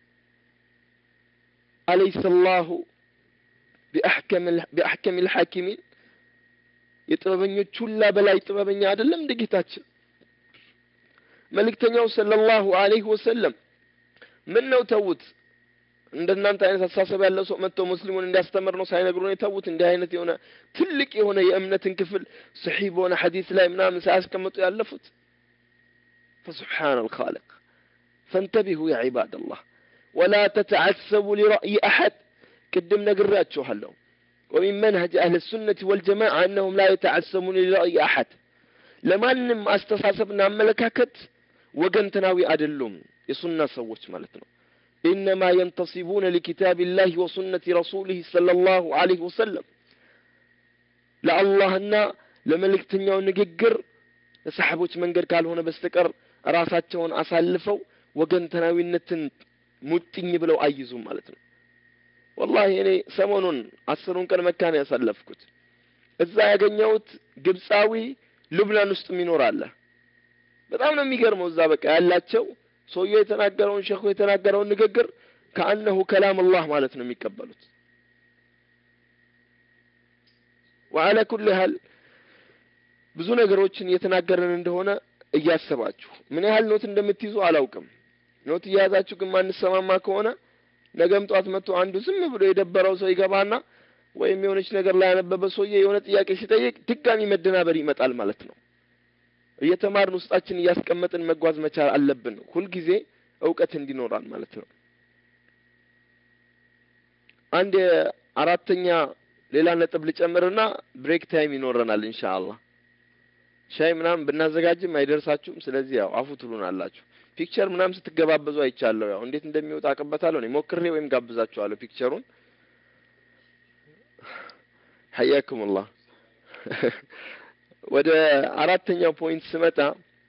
አለይሰ አላሁ ቢአህከም ቢአህከም الحاكمين የጥበበኞች ሁሉ በላይ ጥበበኛ አይደለም እንደ ጌታችን መልእክተኛው ሰለላሁ ዐለይሂ ወሰለም ምን ነው ተውት እንደናንተ አይነት አሳሰብ ያለው ሰው መጥቶ ሙስሊሙን እንዲያስተምር ነው ሳይነግሩን የተውት እንደ አይነት የሆነ ትልቅ የሆነ የእምነትን ክፍል صحيح በሆነ ሐዲስ ላይ ምናምን ሳያስቀምጡ ያለፉት فسبحان الخالق فانتبهوا يا عباد الله ولا تتعسبوا لرأي أحد قدم نقرأتشو هلو ومن منهج أهل السنة والجماعة أنهم لا يتعسبون لرأي أحد لما أنهم أستصاصبنا ملكاكت وقنتناوي أدلهم يصنع سوش مالتنا إنما ينتصبون لكتاب الله وسنة رسوله صلى الله عليه وسلم لا الله أننا لملك تنيو نققر سحبوش من قر قال هنا بستقر راساتشون أسالفوا وقنتناوي النتن متني بلو أيزهم مالتنا والله يعني سمونون عصرون كان مكان يسلفكت إذا يقنيوت قبساوي لبنان استمينور الله በጣም ነው የሚገርመው እዛ በቃ ያላቸው ሰውየው የተናገረውን ሸኹ የተናገረውን ንግግር ከአንሁ ከላም አላህ ማለት ነው የሚቀበሉት وعلى كل حال ብዙ ነገሮችን የተናገረን እንደሆነ እያሰባችሁ ምን ያህል ኖት እንደምትይዙ አላውቅም ኖት ያዛችሁ ግን ማንሰማማ ከሆነ ነገም ጧት መጥቶ አንዱ ዝም ብሎ የደበረው ሰው ይገባና ወይም የሆነች ነገር ላይ ያነበበ ሰውዬ የሆነ ጥያቄ ሲጠይቅ ድጋሚ መደናበር ይመጣል ማለት ነው እየተማርን ውስጣችን ያስቀመጥን መጓዝ መቻል አለብን ሁሉ ጊዜ ዕውቀት እንዲኖራን ማለት ነው አንድ አራተኛ ሌላ ነጥብ ልጨምርና ብሬክ ታይም ይኖረናል ኢንሻአላህ ሻይ ምናም ብናዘጋጅም አይደርሳችሁም ስለዚህ ያው አፉ ትሉናላችሁ ፒክቸር ምናም ስትገባበዙ አይቻለሁ ያው እንዴት እንደሚወጣ አቀበታለሁ ነው ሞክሬ ወይም ጋብዛችኋለሁ ፒክቸሩን حياكم الله ወደ አራተኛው ፖይንት ስመጣ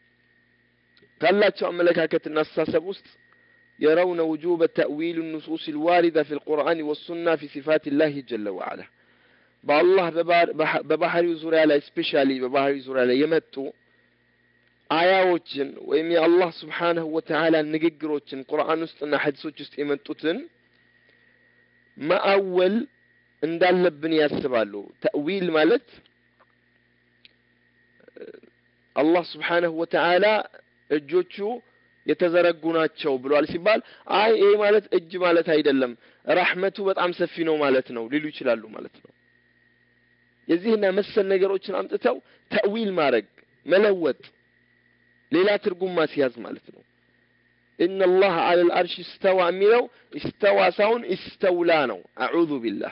ካላቸው አመለካከትና አስተሳሰብ ውስጥ يرون وجوب تأويل النصوص الواردة في القرآن والسنة في صفات الله جل وعلا بالله ببحر ዙሪያ ላይ ስፔሻሊ በባህሪ ዙሪያ ላይ የመጡ አያዎችን ወይም የአላህ Subhanahu Wa Ta'ala ንግግሮችን ቁርአን ውስጥና ሐዲሶች ውስጥ የመጡትን ማአወል እንዳለብን ያስባሉ ተእዊል ማለት አላህ Subhanahu Wa Ta'ala እጆቹ የተዘረጉ ናቸው ብሏል ሲባል አይ ይሄ ማለት እጅ ማለት አይደለም ረህመቱ በጣም ሰፊ ነው ማለት ነው ሊሉ ይችላሉ ማለት ነው የዚህና መሰል ነገሮችን አምጥተው ተእዊል ማድረግ መለወጥ ሌላ ትርጉም ማስያዝ ማለት ነው ان الله على العرش استوى የሚለው استوى ሳይሆን استولى ነው اعوذ بالله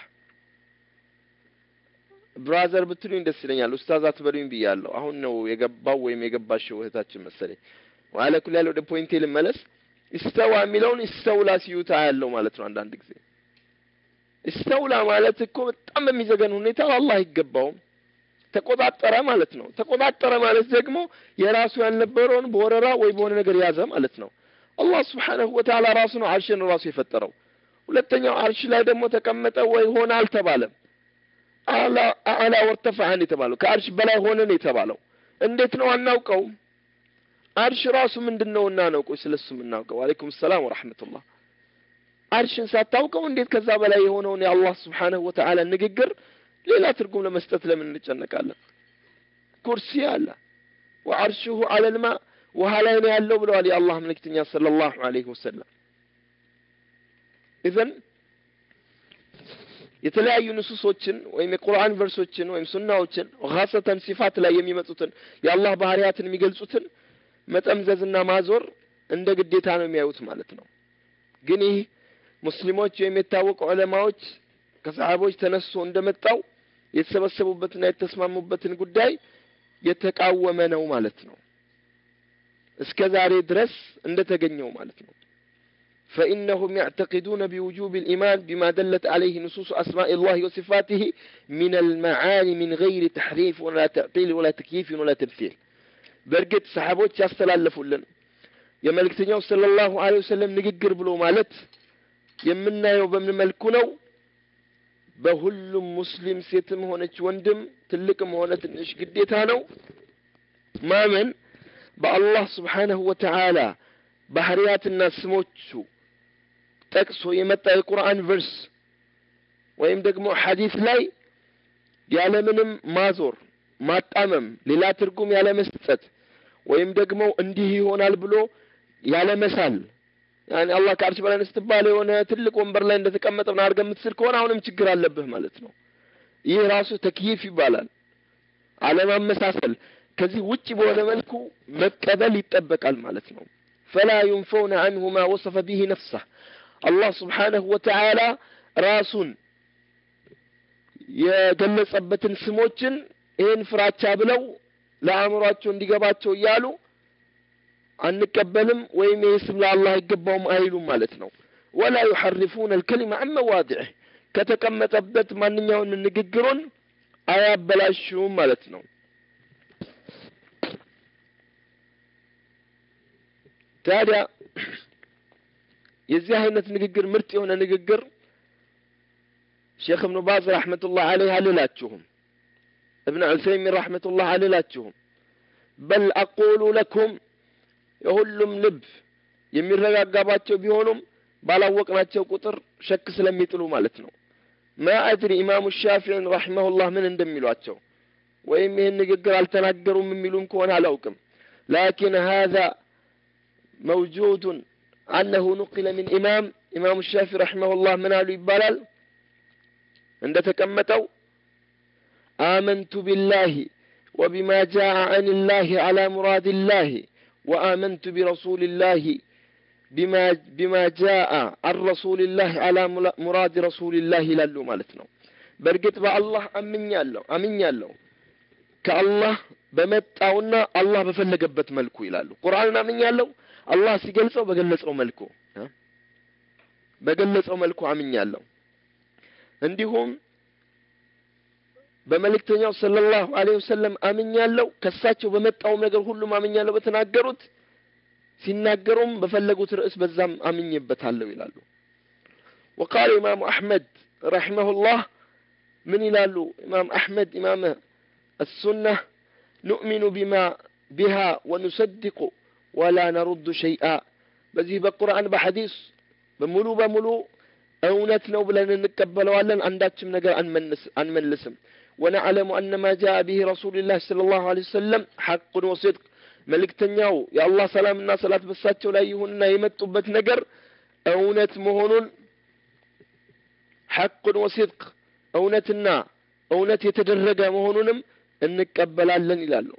ብራዘር ብትሉኝ ደስ ይለኛል ኡስታዛት በሉኝ ብያለሁ አሁን ነው የገባው ወይም የገባሽው እህታችን መሰለኝ وعلى كل حال ወደ ፖይንቴ ልመለስ استوى የሚለውን استولى ሲዩታ ያለው ማለት ነው አንዳንድ ጊዜ استولى ማለት እኮ በጣም በሚዘገን ሁኔታ አላህ ይገባው ተቆጣጣረ ማለት ነው ተቆጣጣረ ማለት ደግሞ የራሱ ያልነበረውን በወረራ ወይ በሆነ ነገር ያዘ ማለት ነው አላህ Subhanahu Wa Ta'ala ራሱ ነው አርሽን ራሱ የፈጠረው ሁለተኛው አርሽ ላይ ደግሞ ተቀመጠ ወይ ሆነ አልተባለም አላ አላ ወርተፈዐ የተባለው ከአርሽ በላይ ሆነ ነው የተባለው እንዴት ነው አናውቀው አርሽ ራሱ ምንድነውና ነው ቆይ ስለሱ ምናውቀው ወአለይኩም ሰላም ወራህመቱላህ አርሽን ሳታውቀው እንዴት ከዛ በላይ የሆነውን የአላህ Subhanahu Wa Ta'ala ንግግር ሌላ ትርጉም ለመስጠት ለምን እንጨነቃለን ኩርሲ አለ ወአርሹሁ على الماء وهلا ያለው ብለዋል የአላህ መልእክተኛ ሰለላሁ ዐለይሂ ወሰለም ኢዘን የተለያዩ ንሱሶችን ወይም የቁርአን ቨርሶችን ወይም ሱናዎችን وخاصة ሲፋት ላይ የሚመጡትን የአላህ ባህሪያትን የሚገልጹትን መጠምዘዝና ማዞር እንደ ግዴታ ነው የሚያዩት ማለት ነው ግን ይህ ሙስሊሞች የሚታወቁ ዑለማዎች ከሰሃቦች ተነሱ እንደመጣው የተሰበሰቡበትና የተስማሙበትን ጉዳይ የተቃወመ ነው ማለት ነው እስከዛሬ ድረስ እንደተገኘው ማለት ነው فإنهم يعتقدون بوجوب الإيمان بما دلت عليه نصوص أسماء الله وصفاته من المعاني من غير تحريف ولا تعطيل ولا تكييف ولا تمثيل برقت صحابوች ያስተላልፉልን የመልእክተኛው ሰለላሁ ዐለይሂ ወሰለም ንግግር ብሎ ማለት የምናየው በምን መልኩ ነው በሁሉም ሙስሊም ሴትም ሆነች ወንድም ትልቅም ሆነ ትንሽ ግዴታ ነው ማመን በአላህ Subhanahu Wa Ta'ala ባህሪያትና ስሞቹ ጠቅሶ የመጣ የቁርአን ቨርስ ወይም ደግሞ ሐዲስ ላይ ያለምንም ማዞር ማጣመም ሌላ ትርጉም ያለ መስጠት ወይም ደግሞ እንዲህ ይሆናል ብሎ ያለ መሳል يعني الله ከአርሽ በላይ ስትባል የሆነ ትልቅ ወንበር ላይ እንደተቀመጠና አርገ የምትስል ከሆነ አሁንም ችግር አለብህ ማለት ነው ይሄ ራሱ ተክይፍ ይባላል አለማመሳሰል ከዚህ ውጪ በሆነ መልኩ መቀበል ይጠበቃል ማለት ነው فلا ينفون عنه ما وصف به نفسه الله سبحانه وتعالى راس የገለጸበትን ስሞችን ይሄን ፍራቻ ብለው ለአእምሮአቸው እንዲገባቸው ይያሉ አንቀበልም ወይም የስም ለአላህ ይገባውም አይሉም ማለት ነው ولا يحرفون الكلمة عن مواضعه ከተቀመጠበት ማንኛውን ንግግሩን አያበላሹም ማለት ነው ታዲያ የዚህ አይነት ንግግር ምርጥ የሆነ ንግግር شيخ ابن باز رحمة الله عليه عللاچهم ابن عثيمين رحمة الله عللاچهم بل أقول لكم يهلم لب የሚረጋጋባቸው ቢሆኑም ባላወቅናቸው ቁጥር ሸክ ስለሚጥሉ ማለት ነው ما أدري إمام الشافعي رحمه الله من እንደሚሏቸው ወይም ይሄን ንግግር አልተናገሩም የሚሉን ከሆነ አላውቅም لكن هذا موجود أنه نقل من إمام إمام الشافعي رحمه الله من قالوا يبالال عند تكمتوا آمنت بالله وبما جاء عن الله على مراد الله وآمنت برسول الله بما بما جاء عن رسول الله على مراد رسول الله لالو مالتنا برقت بالله أمن يالله أمن يالله كالله بمتعونا الله بفلقبت ملكو يلالو قرآننا أمن يالله الله سيقلسه بقلسه ملكو بقلسه ملكو أمن يالله عندهم بملكتنيا صلى الله عليه وسلم أمن يالله كساتشو بمتعوم نقر كلهم أمن يالله بتناقرت سيناقرهم بفلقوا ترأس بزام أمن يبتالله يلالو وقال إمام أحمد رحمه الله من يلالو إمام أحمد إمام السنة نؤمن بما بها ونصدق ولا نرد شيئا بذي بالقرآن بحديث بملو بملو أونتنا وبلن نكبل وعلن عنداتهم نقر عن من لسم ونعلم أن ما جاء به رسول الله صلى الله عليه وسلم حق وصدق ملك تنياو يا الله سلام الناس صلاة بساتشو لا يهون يمتبت نقر أونت مهون حق وصدق أونتنا أونت يتدرج مهونم أن نكبل لن يلالو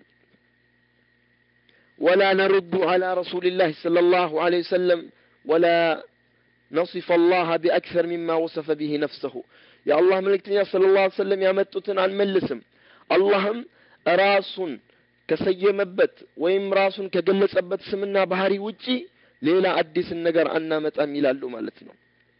ولا نرد على رسول الله صلى الله عليه وسلم ولا نصف الله بأكثر مما وصف به نفسه يا الله ملكتني صلى الله عليه وسلم يا متوتن عن ملسم اللهم راس كسيمبت ويم راس كجلصبت سمنا بحري وجي ليلا أديس النجر أن متأم يلالو مالتنا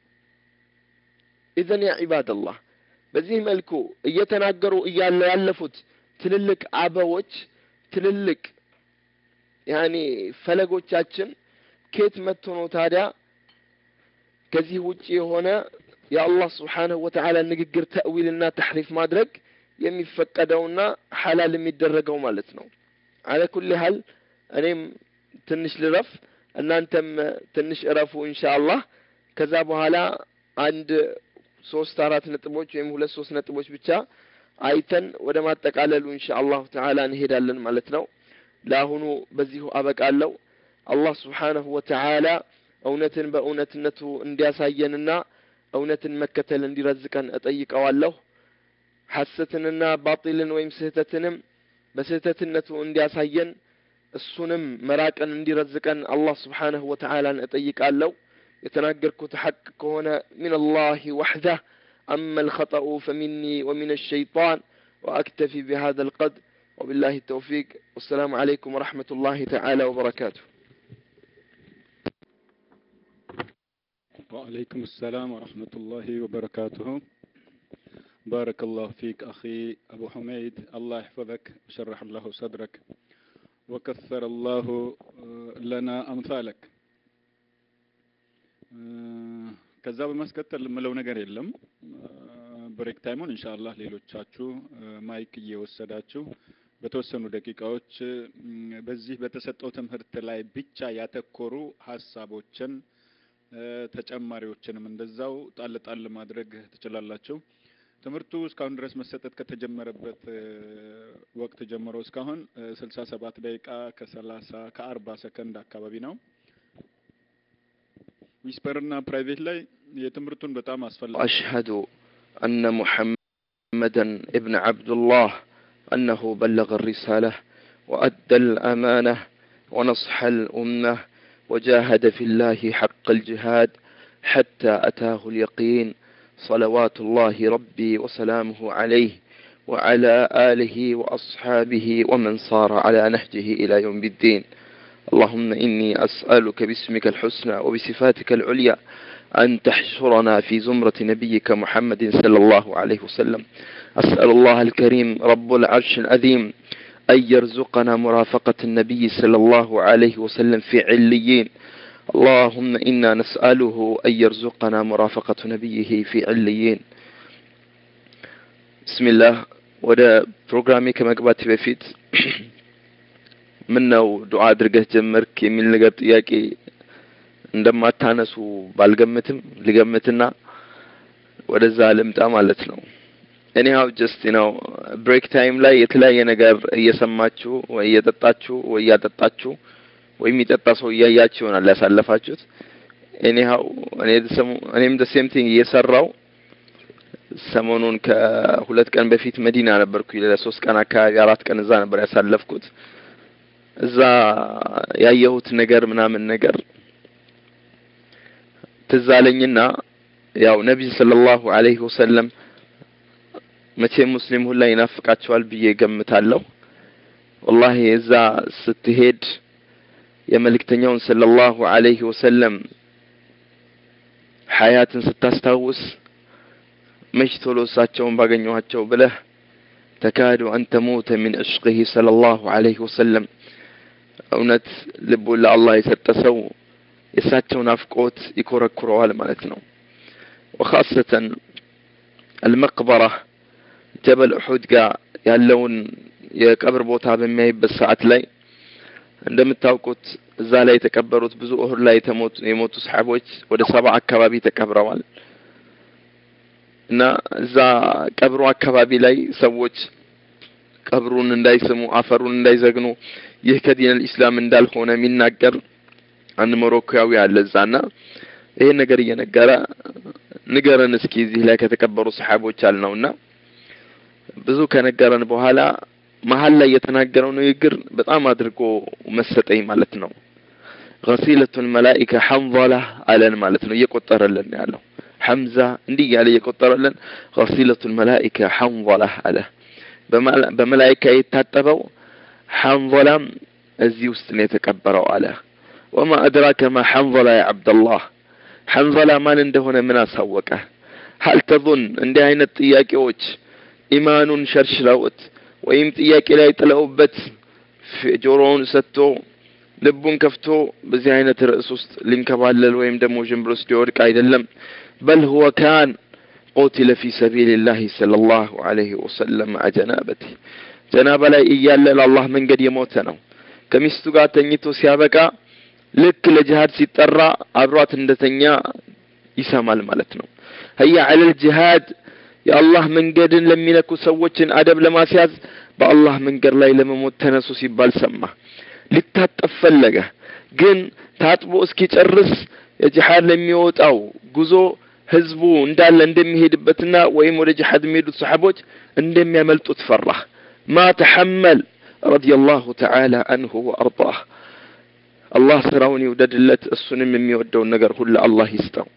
إذن يا عباد الله بزيه ملكو يتناقروا إيال يالفوت تللك عبوج تللك يعني فلقوتشاتشن كيت متونو تادا كذي وجه هنا يا الله سبحانه وتعالى نقدر تأويلنا تحريف مادرك يمي فقدونا حلال يمدرجوا مالتنا على كل حال أنا تنش لرف أن أنتم تنش أرفوا إن شاء الله كذا بحالا عند ሶስት አራት ነጥቦች ወይም ሁለት ሶስት ነጥቦች ብቻ አይተን ወደ ማጠቃለሉ ኢንሻአላህ ተዓላ እንሄዳለን ማለት ነው ለአሁኑ በዚሁ አበቃለሁ አላህ Subhanahu Wa Ta'ala እውነትን በእውነትነቱ እንዲያሳየንና እውነትን መከተል እንዲረዝቀን እጠይቀዋለሁ ሐሰትንና ባጢልን ወይም ስህተትንም በስህተትነቱ እንዲያሳየን እሱንም መራቀን እንዲረዝቀን አላህ Subhanahu Wa Ta'ala እጠይቃለሁ يتناقركت حق كهنا من الله وحده أما الخطأ فمني ومن الشيطان وأكتفي بهذا القدر وبالله التوفيق والسلام عليكم ورحمة الله تعالى وبركاته وعليكم السلام ورحمة الله وبركاته بارك الله فيك أخي أبو حميد الله يحفظك وشرح الله صدرك وكثر الله لنا أمثالك ከዛ በማስከተል ምለው ነገር የለም ብሬክ ታይሙን ኢንሻአላህ ሌሎቻችሁ ማይክ እየወሰዳችሁ በተወሰኑ ደቂቃዎች በዚህ በተሰጠው ትምህርት ላይ ብቻ ያተኮሩ ሐሳቦችን ተጨማሪዎችንም እንደዛው ጣል ጣል ማድረግ ትችላላችሁ ትምህርቱ እስካሁን ድረስ መሰጠት ከተጀመረበት ወቅት ጀምሮ እስካሁን ስልሳ ሰባት ደቂቃ ከሰላሳ ከአርባ ሰከንድ አካባቢ ነው ويسبرنا برايفت لاي يتمرتون بتاع أسفل أشهد أن محمدا ابن عبد الله أنه بلغ الرسالة وأدى الأمانة ونصح الأمة وجاهد في الله حق الجهاد حتى أتاه اليقين صلوات الله ربي وسلامه عليه وعلى آله وأصحابه ومن صار على نهجه إلى يوم الدين. اللهم إني أسألك باسمك الحسنى وبصفاتك العليا أن تحشرنا في زمرة نبيك محمد صلى الله عليه وسلم. أسأل الله الكريم رب العرش العظيم أن يرزقنا مرافقة النبي صلى الله عليه وسلم في عليين. اللهم إنا نسأله أن يرزقنا مرافقة نبيه في عليين. بسم الله. وده برنامجي كما قبلت بفيت منه دعاء درجة جمرك من لقط ياكي عندما تانسوا بالجمتهم لجمتنا وده ظالم تعملتنا. anyhow just you know break time ላይ የተለያየ ነገር እየሰማችሁ ወይ እየጠጣችሁ ወይ እያጠጣችሁ ወይ የሚጠጣ ሰው እያያችሁ ይሆናል ያሳለፋችሁት። anyhow እኔ ደሰሙ እኔም the same thing እየሰራው ሰሞኑን ከሁለት ቀን በፊት መዲና ነበርኩ። ለሶስት ቀን አካባቢ አራት ቀን እዛ ነበር ያሳለፍኩት። እዛ ያየሁት ነገር ምናምን ነገር ትዝ አለኝና ያው ነብዩ ሰለላሁ ዐለይሂ ወሰለም መቼ ሙስሊም ሁላ ይናፍቃቸዋል ብዬ ገምታለሁ። والله እዛ ስትሄድ የመልእክተኛውን ሰለላሁ ዐለይሂ ወሰለም ሐያትን ስታስታውስ መች ቶሎ እሳቸውን ባገኘኋቸው ብለህ ተካዱ أن تموت من عشقه صلى الله عليه وسلم እውነት ልቡ ለአላህ የሰጠ ሰው የእሳቸውን ናፍቆት ይኮረኩረዋል ማለት ነው። وخاصة المقبرة جبل أحد ጋር ያለውን የቀብር ቦታ በሚያይበት ሰዓት ላይ እንደምታውቁት እዛ ላይ የተቀበሩት ብዙ ኡህድ ላይ ተሞቱ የሞቱ ሰሃቦች ወደ ሰባ አካባቢ ተቀብረዋል። እና እዛ ቀብሩ አካባቢ ላይ ሰዎች ቀብሩን እንዳይስሙ አፈሩን እንዳይዘግኑ ይህ ከዲን الاسلام እንዳልሆነ የሚናገር አንድ ሞሮኮያዊ አለ እዛና ይሄ ነገር እየነገረ ንገረን እስኪ እዚህ ላይ ከተቀበሩ ሰሃቦች አልነውና ብዙ ከነገረን በኋላ መሐል ላይ የተናገረው ንግግር በጣም አድርጎ መሰጠኝ ማለት ነው። غسيلة الملائكة حنظلة አለን ማለት ነው። እየቆጠረልን ያለው ሐምዛ እንዲህ ያለ እየቆጠረልን غسيلة الملائكة حنظلة አለ። በመላእክት የታጠበው حنظلة እዚህ ውስጥ ነው የተቀበረው አለ። وما أدراك ما حنظلة يا عبد الله حنظلة ማን እንደሆነ ምን አሳወቀ? هل تظن እንዲህ አይነት ጥያቄዎች ኢማኑን ሸርሽራውት ወይም ጥያቄ ላይ ጥለውበት ጆሮውን ሰጥቶ ልቡን ከፍቶ በዚህ አይነት ርዕስ ውስጥ ሊንከባለል ወይም ደግሞ ጀምብሮስ ሊወድቅ አይደለም። بل هو كان قتل في سبيل الله صلى الله عليه وسلم جنابته جناب ላይ እያለ ለአላህ መንገድ የሞተ ነው። ከሚስቱ ጋር ተኝቶ ሲያበቃ ልክ ለጂሃድ ሲጠራ አብሯት እንደተኛ ይሰማል ማለት ነው። هيا على الجهاد የአላህ መንገድን ለሚነኩ ሰዎችን አደብ ለማስያዝ በአላህ መንገድ ላይ ለመሞት ተነሱ ሲባል ሰማ። ሊታጠፍ ፈለገ። ግን ታጥቦ እስኪጨርስ የጂሃድ ለሚወጣው ጉዞ ህዝቡ እንዳለ እንደሚሄድበትና ወይም ወደ ጂሃድ የሚሄዱት ሰሃቦች እንደሚያመልጡት ፈራ። ما تحمل رضي الله تعالى عنه وارضاه الله ስራውን ይወደድለት እሱንም የሚወደው ነገር ሁሉ አላህ ይስጠው።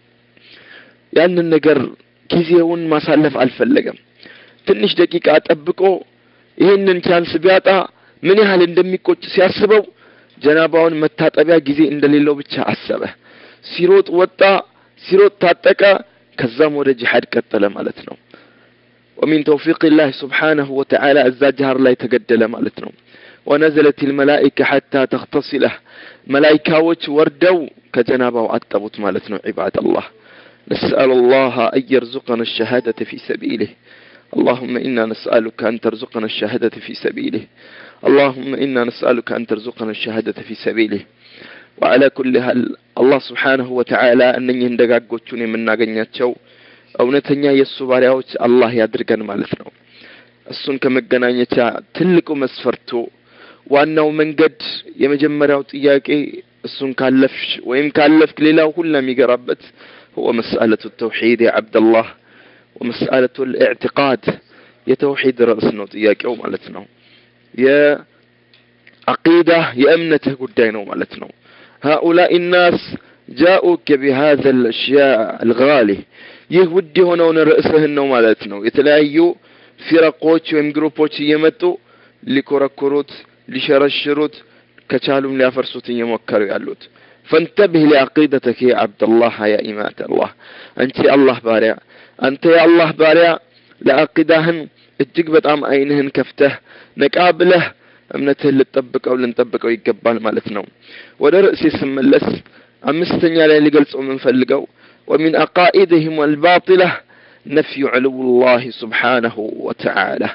ያንን ነገር ጊዜውን ማሳለፍ አልፈለገም። ትንሽ ደቂቃ ጠብቆ ይሄንን ቻንስ ቢያጣ ምን ያህል እንደሚቆጭ ሲያስበው ጀናባውን መታጠቢያ ጊዜ እንደሌለው ብቻ አሰበ። ሲሮጥ ወጣ፣ ሲሮጥ ታጠቀ፣ ከዛም ወደ ጂሃድ ቀጠለ ማለት ነው። ومن توفيق الله سبحانه وتعالى الزجر لا يتجدل ማለት ነው። ونزلت الملائكة حتى تغتسله ملائكة وردوا كجنابه وأطبت ማለት ነው። عباد الله نسأل الله أن يرزقنا الشهادة في سبيله. اللهم إنا نسألك أن ترزقنا الشهادة في سبيله. اللهم إنا نسألك أن ترزقنا الشهادة في سبيله. وعلى كل حال الله سبحانه وتعالى أن يندقاقوتني من ناقنياتشو أو نتنيا يسوباريوش الله يدرقن مالتنا السن كمقنانيتا تلقو مسفرتو وأنه من قد يمجمريو تياكي السن كاللفش وإن كاللفك لله كلنا ميقربت هو مسألة التوحيد يا عبد الله ومسألة الاعتقاد يا توحيد رأسنا تياكي ومالتنا يا عقيدة يا أمنته قدينه مالتنا هؤلاء الناس جاءوك بهذا الأشياء الغالي يهودي هنا ونرأسه النوم مالتنا يتلاقيوا فرقوش ومجروبوش يمتوا لكركروت لشرشروت كتالهم لأفرسوت يمكروا يعلوت فانتبه لعقيدتك يا عبد الله يا إمات الله أنت الله بارع أنت يا الله بارع لعقيدهن الجقبت عم أينهن كفته نقابله أمنته اللي تطبق أو لنطبق أو يقبال مالتنا ودرأسي سملس أمستني على اللي قلت من فلقوا ومن أقائدهم الباطلة نفي علو الله سبحانه وتعالى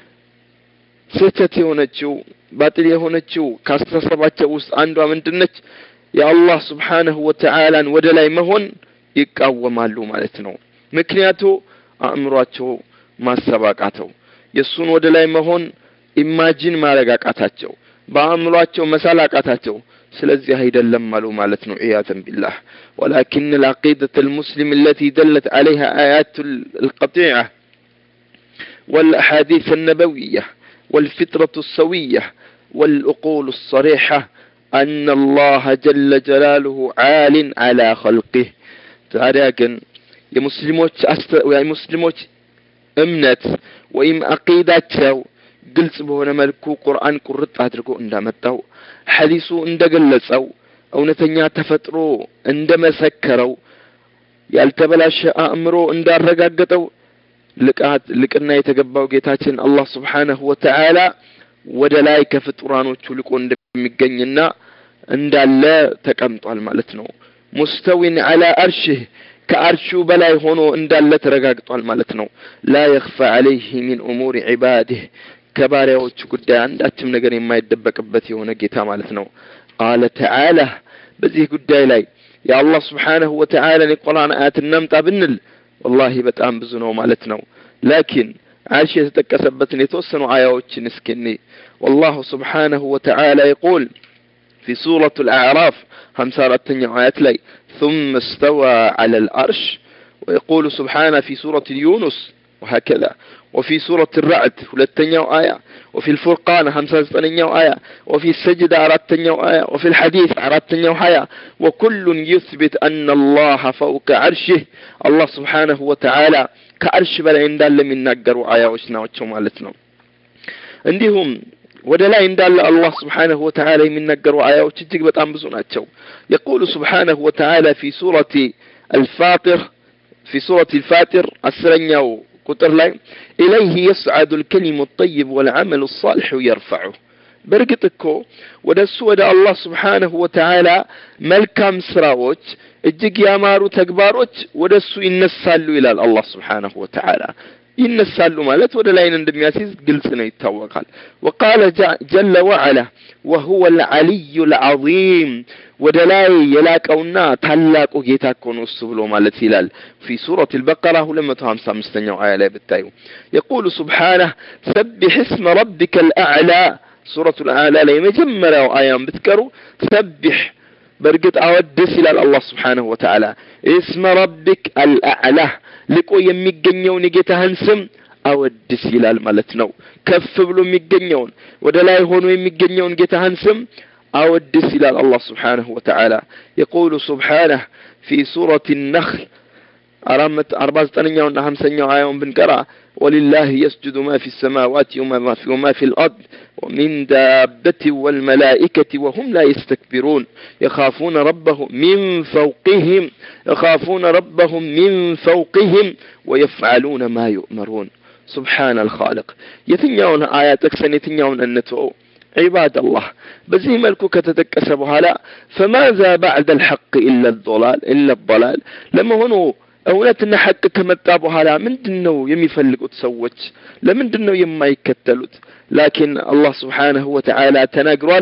ستتي هونتشو باطلية هونتشو كاستصبات وست عنده من دنت يا الله سبحانه وتعالى ودلاي مهون يقاوم مالو مالتنا مكنياتو أمراتو ما سباقاتو يسون ودلاي مهون إماجين ما لقاقاتاتو بأمراتو مسالاقاتاتو سلزي هيدا لمالو مالتنا عياذا بالله ولكن العقيدة المسلم التي دلت عليها آيات القطيعة والأحاديث النبوية والفطرة السوية والأقول الصريحة أن الله جل جلاله عال على خلقه تاريخا يا مسلموت أست... يا مسلموت أمنت وإم أقيداتهم قلت بهنا ملكو قرآن قرط أدركو اندامتو حديثو اندقلسو أو نتنيا تفترو اندما سكرو يالتبلاش أمرو اندار رقاقتو لكات لكنا يتقباو قيتاتين الله سبحانه وتعالى ودلايك فترانو تلقو اندميقنينا اندالا تقمطو المالتنو مستوين على أرشه كأرشو بلاي هونو اندالا ترقاقتو المالتنو لا يخفى عليه من أمور عباده كباريوچ ጉዳይ አንዳችም ነገር የማይደበቅበት የሆነ ጌታ ማለት ነው قال تعالى በዚህ ጉዳይ ላይ ያ አላህ Subhanahu Wa Ta'ala የቁርአን አያት እናምጣ ብንል والله በጣም ብዙ ነው ማለት ነው لكن عاش የተጠቀሰበትን የተወሰኑ አያዎችን እስኪኒ والله سبحانه وتعالى يقول في سورة الأعراف خمسة وأربعين آيات لي ثم استوى على العرش ويقول سبحانه في سورة يونس وهكذا وفي سورة الرعد ثلاثين آية وفي الفرقان خمسة وثمانين آية وفي السجدة أربعين آية وفي الحديث أربعين آية وكل يثبت أن الله فوق عرشه الله سبحانه وتعالى كعرش بلا إندال من نقروا آية وشنا وشمالتنا عندهم ودلا إندال الله سبحانه وتعالى من نقروا آية وشتك بتأم بزناتشو يقول سبحانه وتعالى في سورة الفاطر في سورة الفاطر السرنيو قطر لي إليه يسعد الكلم الطيب والعمل الصالح يرفعه برقتكو ودسو ودى الله سبحانه وتعالى ملكام سراوش اجيك يامارو تكباروش ودسو ينسالو إلى الله سبحانه وتعالى ينسالو مالت ودى لاين اندمياسيز قلسنا يتوقع وقال جل وعلا وهو العلي العظيم ودلاي يلاقونا تلاقو جيتاكو نصبلو مالت هلال في سورة البقرة لما تهمسا مستنيو آية لا بتايو يقول سبحانه سبح اسم ربك الأعلى سورة الأعلى لا يمجمرا آيام بتكرو سبح برقت أودس إلى الله سبحانه وتعالى اسم ربك الأعلى لكو يميقنيون جيتهنسم أودس إلى المالتنو كف بلو ميقنيون ودلاي هونو يميقنيون جيتهنسم أودس إلى الله سبحانه وتعالى يقول سبحانه في سورة النخل أرامت أربعة تنيا ونهم سنيا آيون بنقرأ ولله يسجد ما في السماوات وما في, وما في الأرض ومن دابة والملائكة وهم لا يستكبرون يخافون ربهم من فوقهم يخافون ربهم من فوقهم ويفعلون ما يؤمرون سبحان الخالق يتنيون آياتك سنتنيون النتو عباد الله بزي ملكو كتتكسبها لا فماذا بعد الحق إلا الضلال إلا الضلال لما هنو أولاتنا حق كمتابها لا من دنو يميفلقوا تسوج لمن دنو يما يكتلوت لكن الله سبحانه وتعالى تناقرال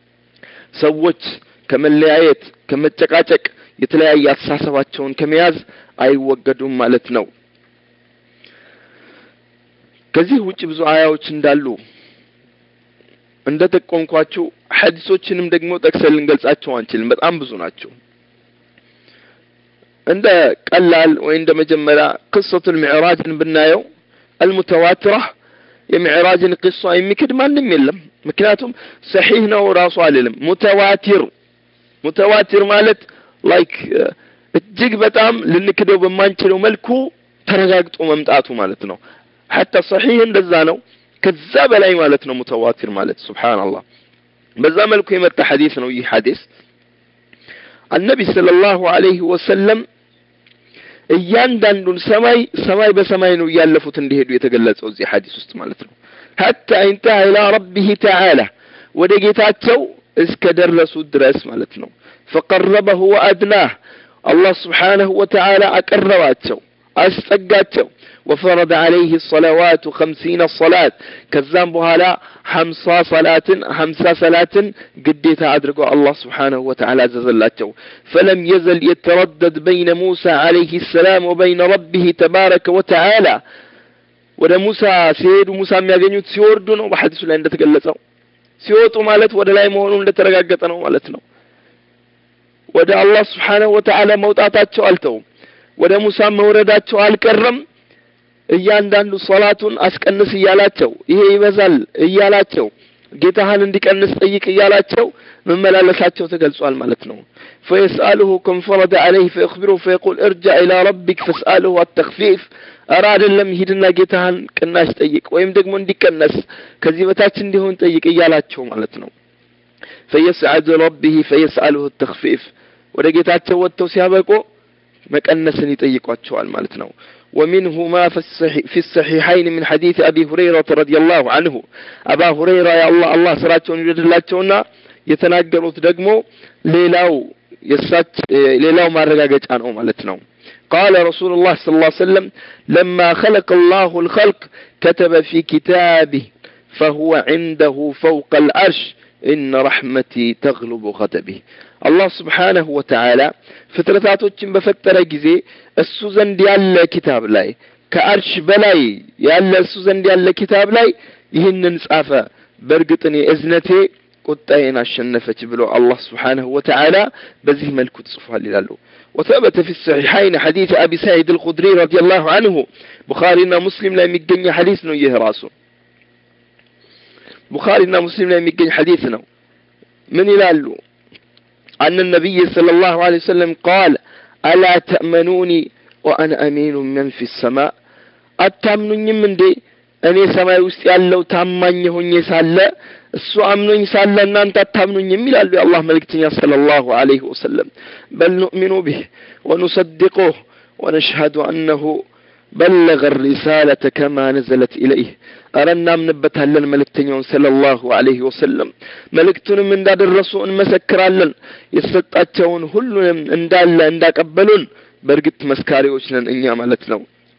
سوج كمن لعيت كمن تقاتك يتلاقي أساسواتشون كمياز أي وقدوا مالتنو كذي وجه بزو آياوش اندالو እንደ ተቆንኳችሁ ሐዲሶችንም ደግሞ ጠቅሰን ልንገልጻቸው አንችልም በጣም ብዙ ናቸው እንደ ቀላል ወይ እንደ መጀመሪያ قصة المعراج ብናየው المتواترة የምዕራጅን قصة የሚክድ ማንም የለም ምክንያቱም صحيح ነው ራሱ አይደለም متواتر متواتر مالت لايك እጅግ በጣም ልንክደው በማንችለው መልኩ ተረጋግጦ መምጣቱ ማለት ነው حتى صحيح እንደዛ ነው ከዛ በላይ ማለት ነው متواتر ማለት ሱብሃንአላህ በዛ መልኩ የመጣ ሐዲስ ነው ይህ ሐዲስ النبي صلى الله عليه وسلم እያንዳንዱን ሰማይ ሰማይ በሰማይ ነው ያለፉት እንዲሄዱ የተገለጸው እዚህ ሐዲስ ውስጥ ማለት ነው حتى انتهى الى ربه تعالى ወደ ጌታቸው እስከ ደረሱ ድረስ ማለት ነው فقربه وادناه الله سبحانه وتعالى أقرباتهم أستقاتهم وفرض عليه الصلوات خمسين صلاة كذان بهالا حمسا صلاة حمسا صلاة قديتها أدركوا الله سبحانه وتعالى زلاتهم فلم يزل يتردد بين موسى عليه السلام وبين ربه تبارك وتعالى ودا موسى سيد موسى مياغنيوت سيوردون وبحدثوا لأن تقلتهم سيوتوا مالت ودا لا يمهنون لترقاقتنا مالتنا ወደ አላህ Subhanahu Wa Ta'ala መውጣታቸው አልተው ወደ ሙሳ መውረዳቸው አልቀረም እያንዳንዱ ሶላቱን አስቀንስ ይያላቸው ይሄ ይበዛል ይያላቸው ጌታህን እንዲቀንስ ጠይቅ ይያላቸው መመላለሳቸው ተገልጿል ማለት ነው فيسأله كم فرض عليه فيخبره فيقول ارجع إلى ربك فاسأله التخفيف أراد لم يهدنا ጌታህን ቅናሽ ጠይቅ ወይም ደግሞ እንዲቀነስ ከዚህ በታች እንዲሆን ጠይቅ ይያላቸው ማለት ነው فيسعد ربه فيسأله التخفيف ودقيتاቸው ወጥተው ሲያበቁ መቀነስን ይጠይቋቸዋል ማለት ነው ومنه ما في الصحيحين من حديث أبي هريرة رضي الله عنه أبا هريرة يا الله الله سراچون ይወድላቸውና የተናገሩት ደግሞ ሌላው የሳች ሌላው ማረጋገጫ ነው ማለት ነው قال رسول الله صلى الله عليه وسلم لما خلق الله الخلق كتب في كتابه فهو عنده فوق العرش إن رحمتي تغلب غضبي الله سبحانه وتعالى فتراتዎችን በፈጠረ ጊዜ እሱ ዘንድ ያለ ኪታብ ላይ ከአርሽ በላይ ያለ እሱ ዘንድ ያለ ኪታብ ላይ ይህንን ጻፈ በርግጥ እኔ እዝነቴ ቁጣዬን አሸነፈች ብሎ الله سبحانه وتعالى በዚህ መልኩ ጽፏል ይላሉ وثبت في الصحيحين حديث أبي سعيد الخدري رضي الله عنه بخارينا مسلم لا የሚገኝ ሐዲስ ነው ይሄ ራሱ بخارينا مسلم لا የሚገኝ ሐዲስ ነው ምን ይላሉ أن النبي صلى الله عليه وسلم قال ألا تأمنوني وأنا أمين من في السماء أتأمنوني من دي أني سماء ውስጥ ያለው ታማኝ ሆኜ ሳለ እሱ አምኖኝ ሳለ እናንተ አታምኑኝም ይላሉ የአላህ መልእክተኛ صلى الله عليه وسلم بل نؤمن به ونصدقه ونشهد أنه بلغ الرسالة كما نزلت إليه أرنا من بتهلن ملكتنيون صلى الله عليه وسلم ملكتنا من داد الرسول مسكرالن يستطاعون هلون اندال انداك أبلون برقت مسكاري وشنن إنيا مالتنا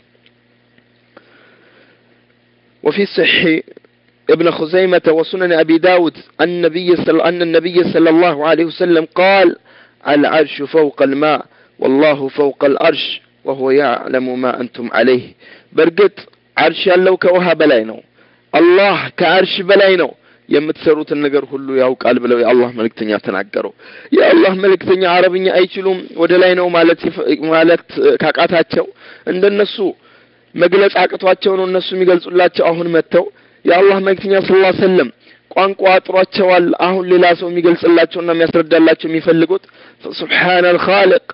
وفي صحيح ابن خزيمة وسنن أبي داود النبي صلى أن النبي صلى الله عليه وسلم قال العرش فوق الماء والله فوق العرش وهو يعلم ما أنتم عليه برقت عرش ያለው ከውሃ በላይ ነው አላህ ከአርሽ በላይ ነው የምትሰሩት ነገር ሁሉ ያውቃል ብለው የአላህ መልእክተኛ ተናገሩ የአላህ መልእክተኛ አረብኛ አይችሉም ወደ ላይ ነው ማለት ማለት ካቃታቸው እንደነሱ መግለጽ አቅቷቸው ነው እነሱ የሚገልጹላቸው አሁን መተው የአላህ መልእክተኛ ሰለላሁ ዐለይሂ ወሰለም ቋንቋ አጥሯቸዋል አሁን ሌላ ሰው የሚገልጽላቸውና የሚያስረዳላቸው የሚፈልጉት ሱብሃነል ኻሊቅ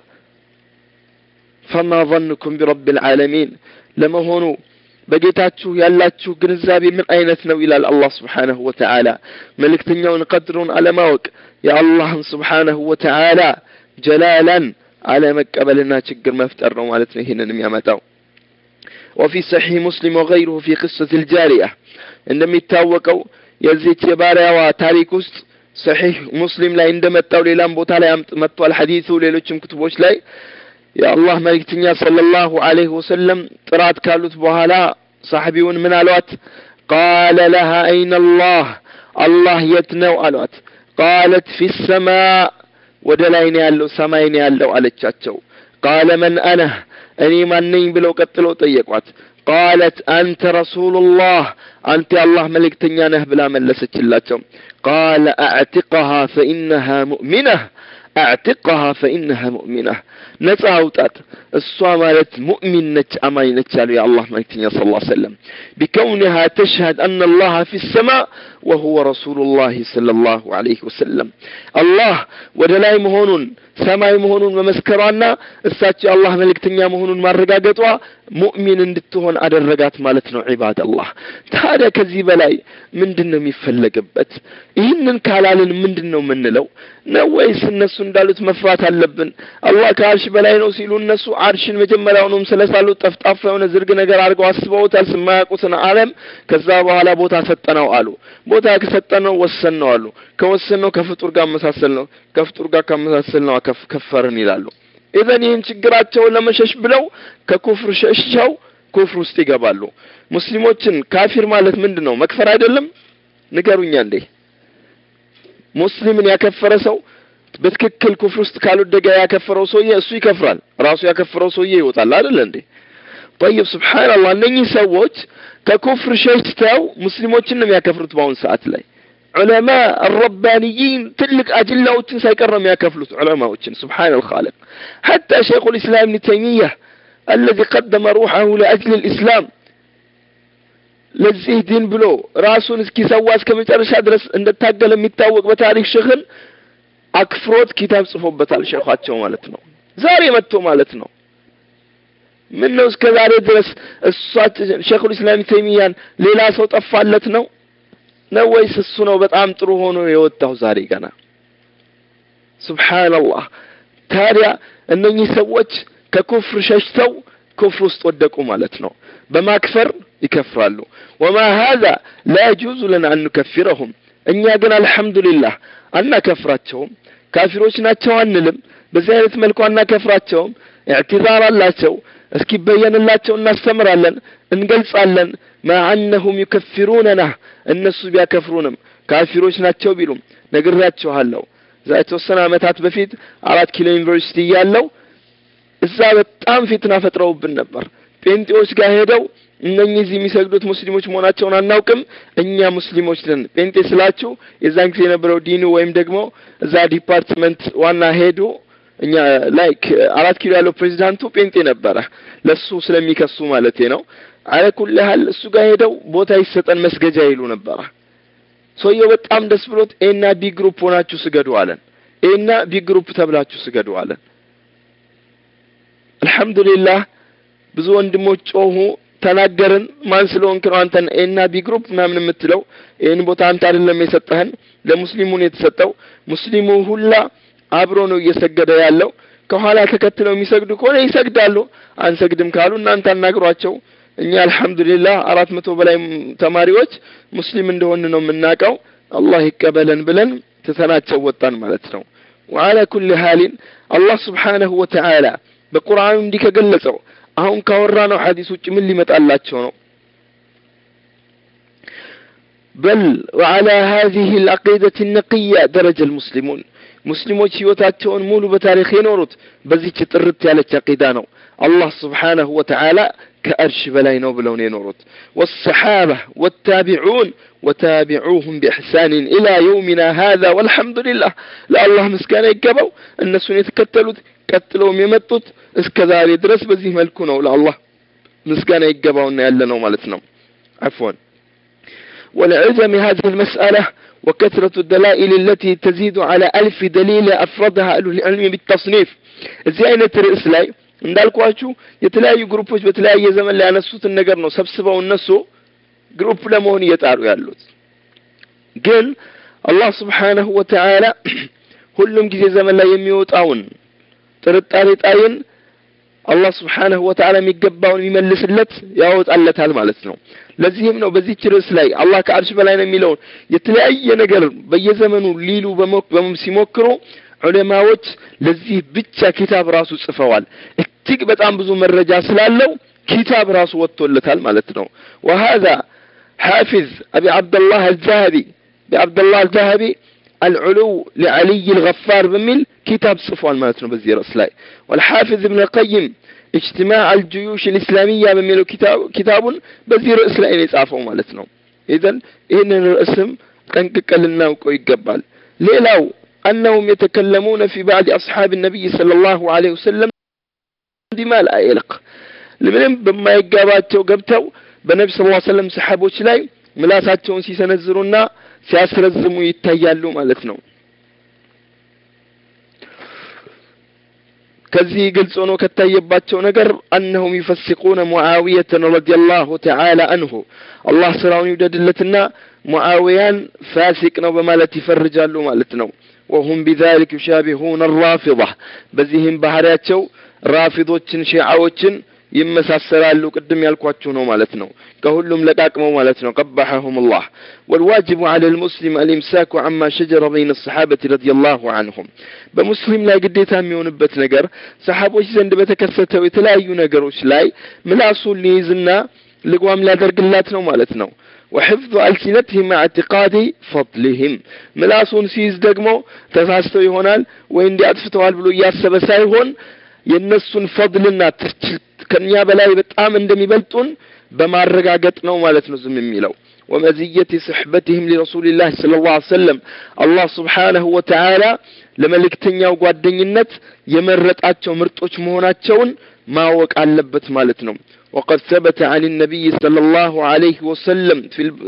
فما ظنكم برب العالمين لما هونو በጌታችሁ ያላችሁ ግንዛቤ ምን አይነት ነው ይላል አላህ Subhanahu Wa Ta'ala መልእክተኛውን ቀድሩን አለማወቅ የአላህ Subhanahu Wa Ta'ala ጀላላን አለመቀበልና ችግር መፍጠር ነው ማለት ነው ይሄንን የሚያመጣው وفي صحيح مسلم وغيره في قصة الجارية عندما يتاوقوا የዚች የባሪያዋ ታሪክ ውስጥ صحيح مسلم ላይ እንደመጣው ሌላም ቦታ ላይ መጥቷል ሐዲሱ ሌሎችም ክቱቦች ላይ يا الله ملكتنيا صلى الله عليه وسلم طرات كالوت بوهلا صاحبيون من الوات قال لها أين الله الله يتنو الوات قالت في السماء ودلين يالو سماين يالو على الشاتشو قال من أنا أني من نين بلو قتلو طيقوات قالت أنت رسول الله أنت الله ملكتنيا نهبلا من لسك اللاتهم قال أعتقها فإنها مؤمنة اعتقها فإنها مؤمنة نتعوتات الصوامالة مؤمنة أمينة يا الله مكتين صلى الله عليه وسلم بكونها تشهد أن الله في السماء وهو رسول الله صلى الله عليه وسلم الله ودلاي مهونون سماي مهونون ومسكرانا استاتي الله ملكتين مهونون مرقاقتوا مؤمن اندتهون على الرقات مالتنا عباد الله هذا كذيب لاي من دنا ميفلقبت إهنن كالالن من دنا من لو نويس الناس اندالوت مفرات اللبن الله كعرش بلاي نوسيلو الناس عرشن مجملاونهم سلسالو تفتافة ونزرق نقر عرقوا عصبوت السماك وسنا عالم كذابوا على بوتا ستناو قالوا بوتا كستناو وسناو قالوا كوسناو كفتور قام مساسلناو كفتور قام مساسلناو كف كفرني لالو إذن ይህን ችግራቸው ለመሸሽ ብለው ከኩፍር ሸሽተው ኩፍር ውስጥ ይገባሉ ሙስሊሞችን ካፊር ማለት ምንድነው መክፈር አይደለም ንገሩኛ እንዴ ሙስሊምን ያከፈረ ሰው በትክክል ኩፍር ውስጥ ካልወደቀ ያከፈረው ሰውዬ እሱ ይከፍራል ራሱ ያከፈረው ሰውዬ ይወጣል አይደል እንዴ طيب سبحان الله እነኚህ ሰዎች ከኩፍር ሸሽተው ሙስሊሞችን ነው ያከፍሩት በአሁን ሰዓት ላይ علماء الربانيين تلك أجلاوتين سيكرم يا كفلوت علماء سبحان الخالق حتى شيخ الإسلام ابن تيمية الذي قدم روحه لأجل الإسلام لزيه دين بلو راسون اسكي سواس كمجرش أدرس عند التاقل المتاوق بتاريخ شغل أكفروت كتاب صفوب بتال شيخات شو مالتنا زاري متو مالتنا منه اسكذاري درس شيخ الإسلام ابن تيمية ليلا صوت أفعلتنا نويس السنة بتعام تروحونه يوتاه زاري كنا سبحان الله تاريا أنني سوت ككفر ششتو كفر استودكوا مالتنا بما كفر يكفرالو وما هذا لا يجوز لنا أن نكفرهم أن يقنا الحمد لله أن كفراتهم كافروش ناتشو أنلم بزيادة ملكو أن كفراتهم اعتذار الله شو اسكي بيان الله شو الناس تمرالن انقلص ألن مع أنهم يكفروننا الناس بيكفرونهم كافروش ناتشو بيلوم نقراتشو هالو زائتو السنة متات بفيد عرات كيلو يونيفرسيتي يالو إذا بتام فتنة فترة بالنبر بنتيوش قاهدو እነኚህ የሚሰግዱት ሙስሊሞች መሆናቸውን አናውቅም እኛ ሙስሊሞች ነን ጴንጤ ስላችሁ የዛን ጊዜ የነበረው ዲኑ ወይም ደግሞ እዛ ዲፓርትመንት ዋና ሄዱ እኛ ላይክ አራት ኪሎ ያለው ፕሬዝዳንቱ ጴንጤ ነበረ ለሱ ስለሚከሱ ማለት ነው አለኩል ሀል እሱ ጋር ሄደው ቦታ ይሰጠን መስገጃ ይሉ ነበር ሰውየው በጣም ደስ ብሎት ኤና ቢ ግሩፕ ሆናችሁ ስገዱ አለን ኤና ቢ ግሩፕ ተብላችሁ ስገዱ አለን አልহামዱሊላህ ብዙ ወንድሞች ጮሁ ተናገርን ማን ስለሆንክ ነው አንተን ኤና ቢ ግሩፕ ምናምን የምትለው ይሄን ቦታ አንተ አይደለም የሰጠህን ለሙስሊሙ ነው የተሰጠው ሙስሊሙ ሁላ አብሮ ነው እየሰገደ ያለው ከኋላ ተከትለው የሚሰግዱ ከሆነ ይሰግዳሉ አንሰግድም ካሉ እናንተ አናግሯቸው እኛ አልহামዱሊላህ አራት መቶ በላይ ተማሪዎች ሙስሊም እንደሆነ ነው የምናቀው አላህ ይቀበለን ብለን ተሰናቸው ወጣን ማለት ነው وعلى كل حال الله سبحانه وتعالى በቁርአኑ እንዲህ ከገለጸው አሁን ካወራነው ሐዲስ ውጭ ምን ሊመጣላቸው ነው بل وعلى هذه العقيدة النقية درج المسلمون مسلموች ህይወታቸውን ሙሉ በታሪክ የኖሩት በዚህች ጥርት ያለች አቂዳ ነው الله سبحانه وتعالى كأرش بلاي ነው ብለው ነው የኖሩት والصحابة والتابعون وتابعوهم بإحسان إلى يومنا هذا والحمد لله لا الله مسكان يقبوا الناس يتكتلوا كتلوا يمطوا እስከዛሬ ድረስ በዚህ መልኩ ነው ለአላህ ምስጋና ይገባውና ያለነው ማለት ነው عفوا والعجم هذه المسألة وكثرة الدلائل التي تزيد على ألف دليل أفردها أهل العلم بالتصنيف زينة الرئيس لاي እንዳልኳችሁ የተለያዩ ግሩፖች በተለያየ ዘመን ላይ ያነሱት ነገር ነው ሰብስበው እነሱ ግሩፕ ለመሆን እየጣሩ ያሉት ግን አላህ Subhanahu Wa Ta'ala ሁሉም ጊዜ ዘመን ላይ የሚወጣውን ጥርጣሬ ጣይን አላህ Subhanahu Wa Ta'ala የሚገባውን የሚመልስለት ያወጣለታል ማለት ነው ለዚህም ነው በዚህ ርዕስ ላይ አላህ ከአርሽ በላይ ነው የሚለው የተለያየ ነገር በየዘመኑ ሊሉ በመም ሲሞክሩ ዑለማዎች ለዚህ ብቻ ኪታብ ራሱ ጽፈዋል እጅግ በጣም ብዙ መረጃ ስላለው ኪታብ ራሱ ወጥቶለታል ማለት ነው وهذا حافظ ابي عبد الله الذهبي بعبد الله الذهبي العلو لعلي الغفار بميل كتاب صفوان مالتنا بزي رأس لاي والحافظ ابن القيم اجتماع الجيوش الإسلامية بميل كتاب كتاب بزي رأس لاي يصافوا مالتنا إذن إن الاسم كان كلنا وكو يقبل ليلاو أنهم يتكلمون في بعض أصحاب النبي صلى الله عليه وسلم بما لا يلق لمن بما يقاباتوا قبتوا بنبي صلى الله عليه وسلم سحابوش لاي ملاساتهم سيسنزرونا سيسرزموا يتيالوا مالتنا كذي قلت أنه كتايباتوا نقر أنهم يفسقون معاوية رضي الله تعالى عنه الله سراون يودد لتنا معاويان فاسقنا بمالتي فرجالوا مالتنا وهم بذلك يشابهون الرافضة بزيهم بحراتشو رافضوچن شيعوچن يمساسلالو قدم يالكواچو نو مالتنا كهلهم لقاقمو مالتنا قبحهم الله والواجب على المسلم الامساك عما شجر بين الصحابة رضي الله عنهم بمسلم لا قديتا ميونبت نجر صحابوش زند بتكستو يتلايو نجروش لاي ملاسو ليزنا لقوام لا درقلات نو مالتنا وحفظ ألسنتهم مع اعتقاد فضلهم ملاسون سيز دقمو تساستو يهونال وين دي أدفتوال بلو ياسب سايهون ينسون فضلنا كنيا بلاي بتقام اندمي بلتون بما الرقاقت نو مالتنا زمميلو ومزية صحبتهم لرسول الله صلى الله عليه وسلم الله سبحانه وتعالى لما لكتنيا وقادين النت يمرت اتشو مرتوش مهوناتشون ما وق علبت مالتنا وقد ثبت عن النبي صلى الله عليه وسلم في الب...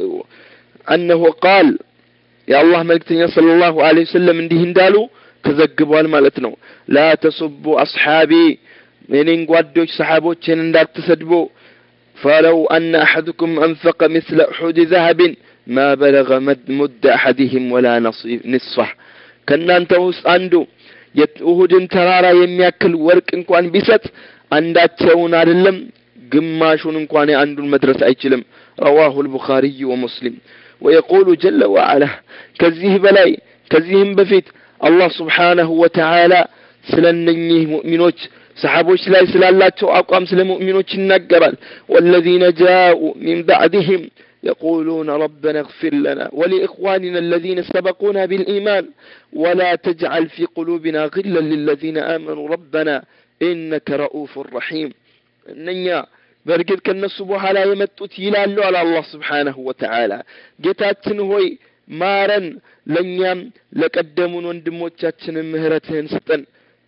أنه قال يا الله ملكتني صلى الله عليه وسلم اندي هندالو تزقبوا المالتنا لا تسبوا أصحابي منين قدوش صحابوش اندار تسدبوا فلو أن أحدكم أنفق مثل أحد ذهب ما بلغ مد, مد أحدهم ولا نصفه كنا انتوس عنده يتأهد ترارا يمياكل ورق انكوان بيست عندات سونا للم قماشون انكواني عندو المدرسة ايجلم رواه البخاري ومسلم ويقول جل وعلا كزيه بلاي كزيهم بفيت الله سبحانه وتعالى سلننيه مؤمنوش صحابوش لا يسلالاتو أقام سل مؤمنوش النقرال والذين جاءوا من بعدهم يقولون ربنا اغفر لنا ولإخواننا الذين سبقونا بالإيمان ولا تجعل في قلوبنا غلا للذين آمنوا ربنا إنك رؤوف رحيم نيا برقد كالنصبوها لا يمتوت يلالو على الله سبحانه وتعالى جتاتن هوي مارن لنيام لقدمون وندموتشاتن مهرتهن ستن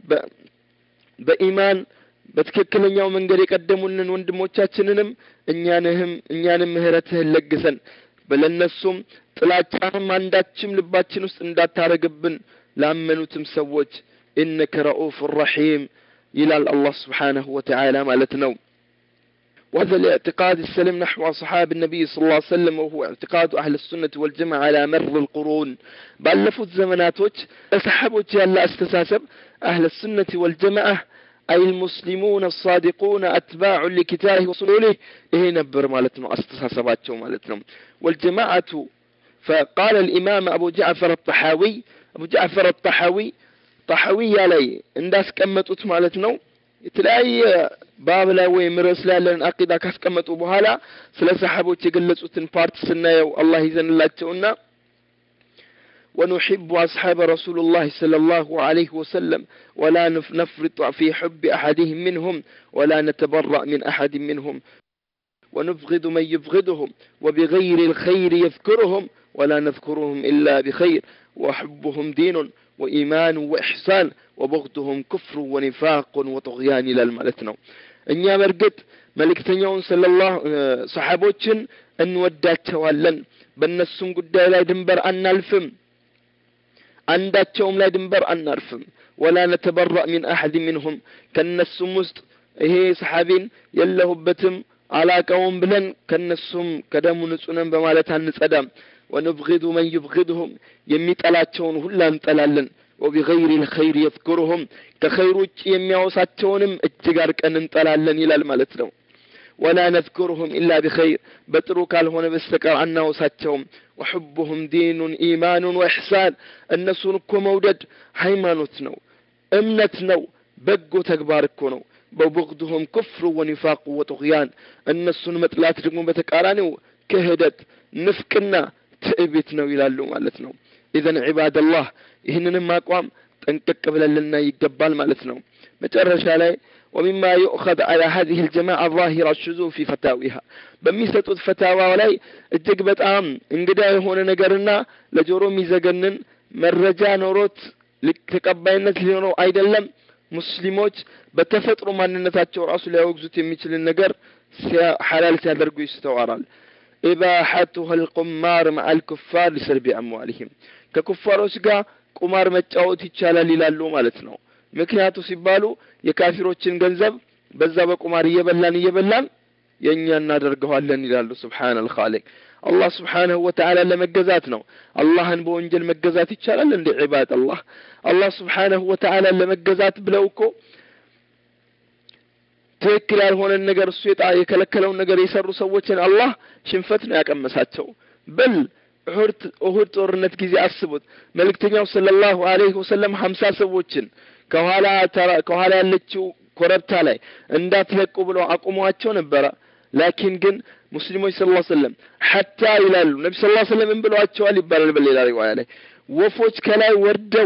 بإيمان በትክክለኛው መንገድ የቀደሙንን ወንድሞቻችንንም እኛንም እኛንም ምህረትህን ለግሰን በለነሱም ጥላቻንም አንዳችም ልባችን ውስጥ እንዳታረግብን ላመኑትም ሰዎች إنك رؤوف رحيم ይላል አላህ Subhanahu Wa Ta'ala ማለት ነው وهذا الاعتقاد السليم نحو أصحاب النبي صلى الله عليه وسلم وهو اعتقاد أهل السنة والجماعة على مر القرون بلفت زماناتوች أصحابوች ያለ አስተሳሰብ أهل السنة والجماعة أي المسلمون الصادقون أتباع لكتابه وصوله إيه نبر مالتنا أستحسباتهم مالتنا والجماعة فقال الإمام أبو جعفر الطحاوي أبو جعفر الطحاوي طحاوي علي انداس كمتوت مالتنا تلاقي باب لا ويمرس لا لن أقيدا كاس كمتو بهالا سلا صحابو تقلصوتن بارت سنايا الله يزن الله تؤنا ونحب أصحاب رسول الله صلى الله عليه وسلم ولا نفرط في حب أحدهم منهم ولا نتبرأ من أحد منهم ونبغض من يبغضهم وبغير الخير يذكرهم ولا نذكرهم إلا بخير وحبهم دين وإيمان وإحسان وبغضهم كفر ونفاق وطغيان إلى الملتنا إن يا مرقد ملك تنيون صلى الله صحابوتشن أن ودات توالن بالنسون قد لا دنبر أن الفم عنداتهم لا دنبر أنرفم ولا نتبرأ من أحد منهم كالنسم مست هي صحابين يله بتم على قوم بلن كالنسم كدام نسونن بمالتها نسأدام ونبغض من يبغضهم يميت ألاتشون هلا نتلالن وبغير الخير يذكرهم كخيروች የሚያወሳቸውንም እጅጋር ቀን እንጠላለን ይላል ማለት ነው ولا نذكرهم إلا بخير بترك الهون بستكر عنا وساتهم وحبهم دين إيمان وإحسان الناس نكو مودد حيمانوتنو أمنتنو بقو تكباركونو وبغضهم كفر ونفاق وطغيان الناس نمتلات رقم بتكارانو كهدت نفكنا تأبتنو إلى اللوم مالتنو إذن عباد الله إهننا ما قوام تنكك بلا لنا يقبال مالتنو متعرش علي ومما يؤخذ على هذه الجماعة الظاهرة الشذوذ في فتاويها بميسة فتاوى ولاي الجقبة آم انقداء هنا نقرنا لجرومي زقنن مرجا نوروت ለተቀባይነት ሊሆነው አይደለም ሙስሊሞች በተፈጥሮ ማንነታቸው ራሱ ሊያወግዙት የሚችል ነገር ሐላል ሲያደርጉ ይስተዋራል إباحتها القمار مع الكفار لسلب أموالهم ككفاروች ጋር ቁማር መጫወት ይቻላል ይላሉ ማለት ነው ምክንያቱ ሲባሉ የካፊሮችን ገንዘብ በዛ በቁማር እየበላን እየበላን የኛ እናደርገዋለን ይላሉ ሱብሃነል ኻሊቅ አላህ Subhanahu Wa Ta'ala ለመገዛት ነው አላህን በወንጀል መገዛት ይቻላል እንደ ዒባድ አላህ አላህ Subhanahu Wa Ta'ala ለመገዛት ብለው እኮ ትክክል ያልሆነ ነገር እሱ የከለከለውን ነገር የሰሩ ሰዎችን አላህ ሽንፈት ነው ያቀመሳቸው በል ኡሁድ ኡሁድ ጦርነት ጊዜ አስቡት መልእክተኛው ሰለላሁ ዐለይሂ ወሰለም ሃምሳ ሰዎችን ከኋላ ከኋላ ያለችው ኮረብታ ላይ እንዳትለቁ ብለው አቁሟቸው ነበር ላኪን ግን ሙስሊሞች ሰለላሁ ዐለይሂ ወሰለም حتى ይላሉ ነብዩ ሰለላሁ ዐለይሂ ወሰለም እንብሏቸዋል ይባላል በሌላ ሪዋያ ላይ ወፎች ከላይ ወርደው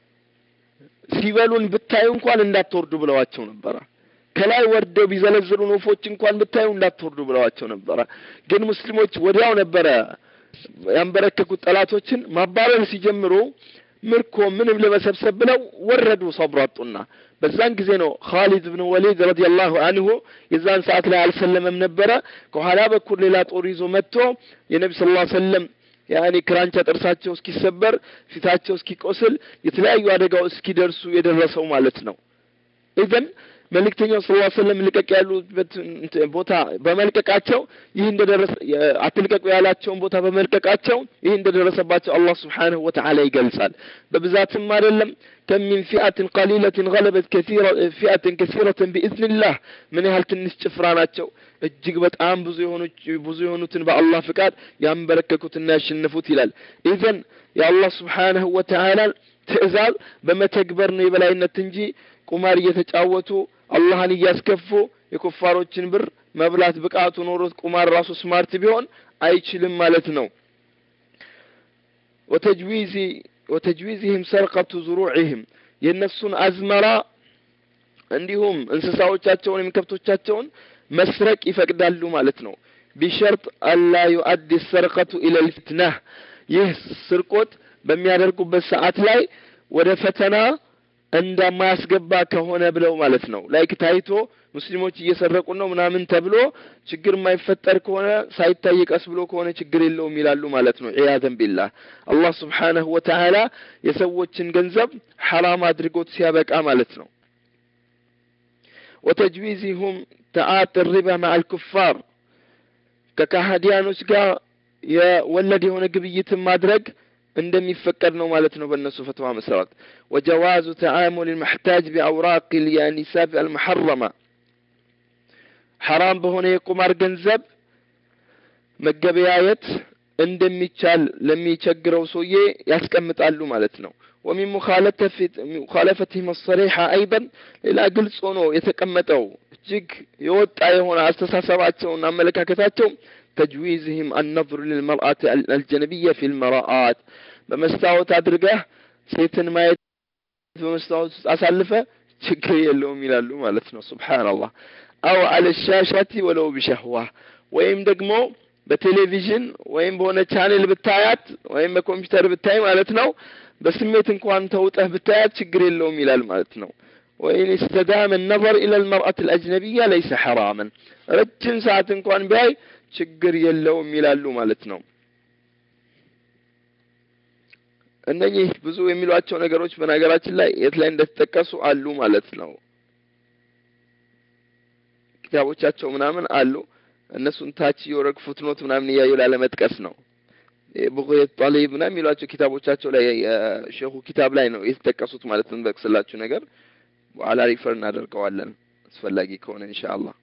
ሲበሉን ብታዩ እንኳን እንዳትወርዱ ብለዋቸው ነበር ከላይ ወርደው ቢዘለዝሉን ወፎች እንኳን ብታዩ እንዳትወርዱ ብለዋቸው ነበር ግን ሙስሊሞች ወዲያው ነበር ያንበረከኩት ጠላቶችን ማባረር ሲጀምሩ ምርኮ ምንም ለመሰብሰብ ብለው ወረዱ ሰብራጡና በዛን ጊዜ ነው ኻሊድ ኢብኑ ወሊድ ረዲየላሁ ዐንሁ የዛን ሰዓት ላይ አልሰለመም ነበር ከኋላ በኩል ሌላ ጦር ይዞ መጥቶ የነብዩ ሰለላሁ ዐለይሂ ወሰለም ያኒ ክራንቻ ጥርሳቸው እስኪሰበር ፊታቸው እስኪቆስል የተለያዩ አደጋው እስኪደርሱ የደረሰው ማለት ነው ኢዘን መልእክተኛው ሰለላሁ ዐለይሂ ወሰለም ልቀቅ ያሉበት ቦታ በመልቀቃቸው ይህ እንደደረሰ አትልቀቁ ያላቸውን ቦታ በመልቀቃቸው ይህ እንደደረሰባቸው አላህ Subhanahu Wa Ta'ala ይገልጻል በብዛትም አይደለም ከሚን ፊአትን ቀሊለትን غلبت كثيرا فئه كثيره باذن الله ምን ያህል ትንሽ ጭፍራ ናቸው እጅግ በጣም ብዙ የሆኑ ብዙ የሆኑትን በአላህ ፍቃድ ያንበረከኩትና ያሸነፉት ይላል ኢዘን የአላህ Subhanahu Wa Ta'ala ትእዛዝ በመተግበር ነው የበላይነት እንጂ ቁማር እየተጫወቱ አላህን ያስከፉ የኩፋሮችን ብር መብላት ብቃቱ ኖሮት ቁማር ራሱ ስማርት ቢሆን አይችልም ማለት ነው ወተጅዊዚ ወተጅዊዚህም ሰርቀቱ ዙሩዕህም የነሱን አዝመራ እንዲሁም እንስሳዎቻቸውን ከብቶቻቸውን መስረቅ ይፈቅዳሉ ማለት ነው بشرط الا يؤدي السرقه الى الفتنه ይህ ስርቆት በሚያደርጉበት ሰዓት ላይ ወደ ፈተና እንደማያስገባ ከሆነ ብለው ማለት ነው ላይክ ታይቶ ሙስሊሞች እየሰረቁ ነው ምናምን ተብሎ ችግር የማይፈጠር ከሆነ ሳይታየቀስ ብሎ ከሆነ ችግር የለውም ይላሉ ማለት ነው ኢያዘን ቢላህ አላህ Subhanahu Wa Ta'ala የሰዎችን ገንዘብ حرام አድርጎት ሲያበቃ ማለት ነው وتجويزهم تعاطي الربا مع الكفار ከካህዲያኖች ጋር የወለድ የሆነ ግብይትን ማድረግ እንደሚፈቀድ ነው ማለት ነው በእነሱ ፈትዋ መሰረት وجواز تعامل المحتاج باوراق اليانساب المحرمه حرام በሆነ የቁማር ገንዘብ መገበያየት እንደሚቻል ለሚቸግረው ሰውዬ ያስቀምጣሉ ማለት ነው ومن مخالفه مخالفتهم الصريحه ايضا لا ግልጽ ሆኖ የተቀመጠው እጅግ የወጣ የሆነ አስተሳሰባቸውና አመለካከታቸው تجويزهم النظر للمرأة الأجنبية في المراءات بمستوى أدرجه سيتن ما بمستوى أسلفه شكر يلوم يلالو مالتنا سبحان الله أو على الشاشة ولو بشهوة ويم دقمو بتلفزيون ويم بونا channel بالتايات ويم بكمبيوتر بالتاي مالتنا بس ميتن كوان توته بالتايات شكر يلوم يلال مالتنا وإن استدام النظر إلى المرأة الأجنبية ليس حراما رجل ساعة كوان باي ችግር የለውም ይላሉ ማለት ነው እነኚህ ብዙ የሚሏቸው ነገሮች በነገራችን ላይ የት ላይ እንደተጠቀሱ አሉ ማለት ነው ኪታቦቻቸው ምናምን አሉ እነሱን ታች የወረቅ ፉትኖት ምናምን ያዩ ለመጥቀስ ነው የቡገየት ጣሊብ ምናምን የሚሏቸው ኪታቦቻቸው ላይ ሼኹ ኪታብ ላይ ነው የተጠቀሱት ማለት ነው በክስላችሁ ነገር በኋላ ሪፈር እናደርገዋለን አስፈላጊ ከሆነ ኢንሻአላህ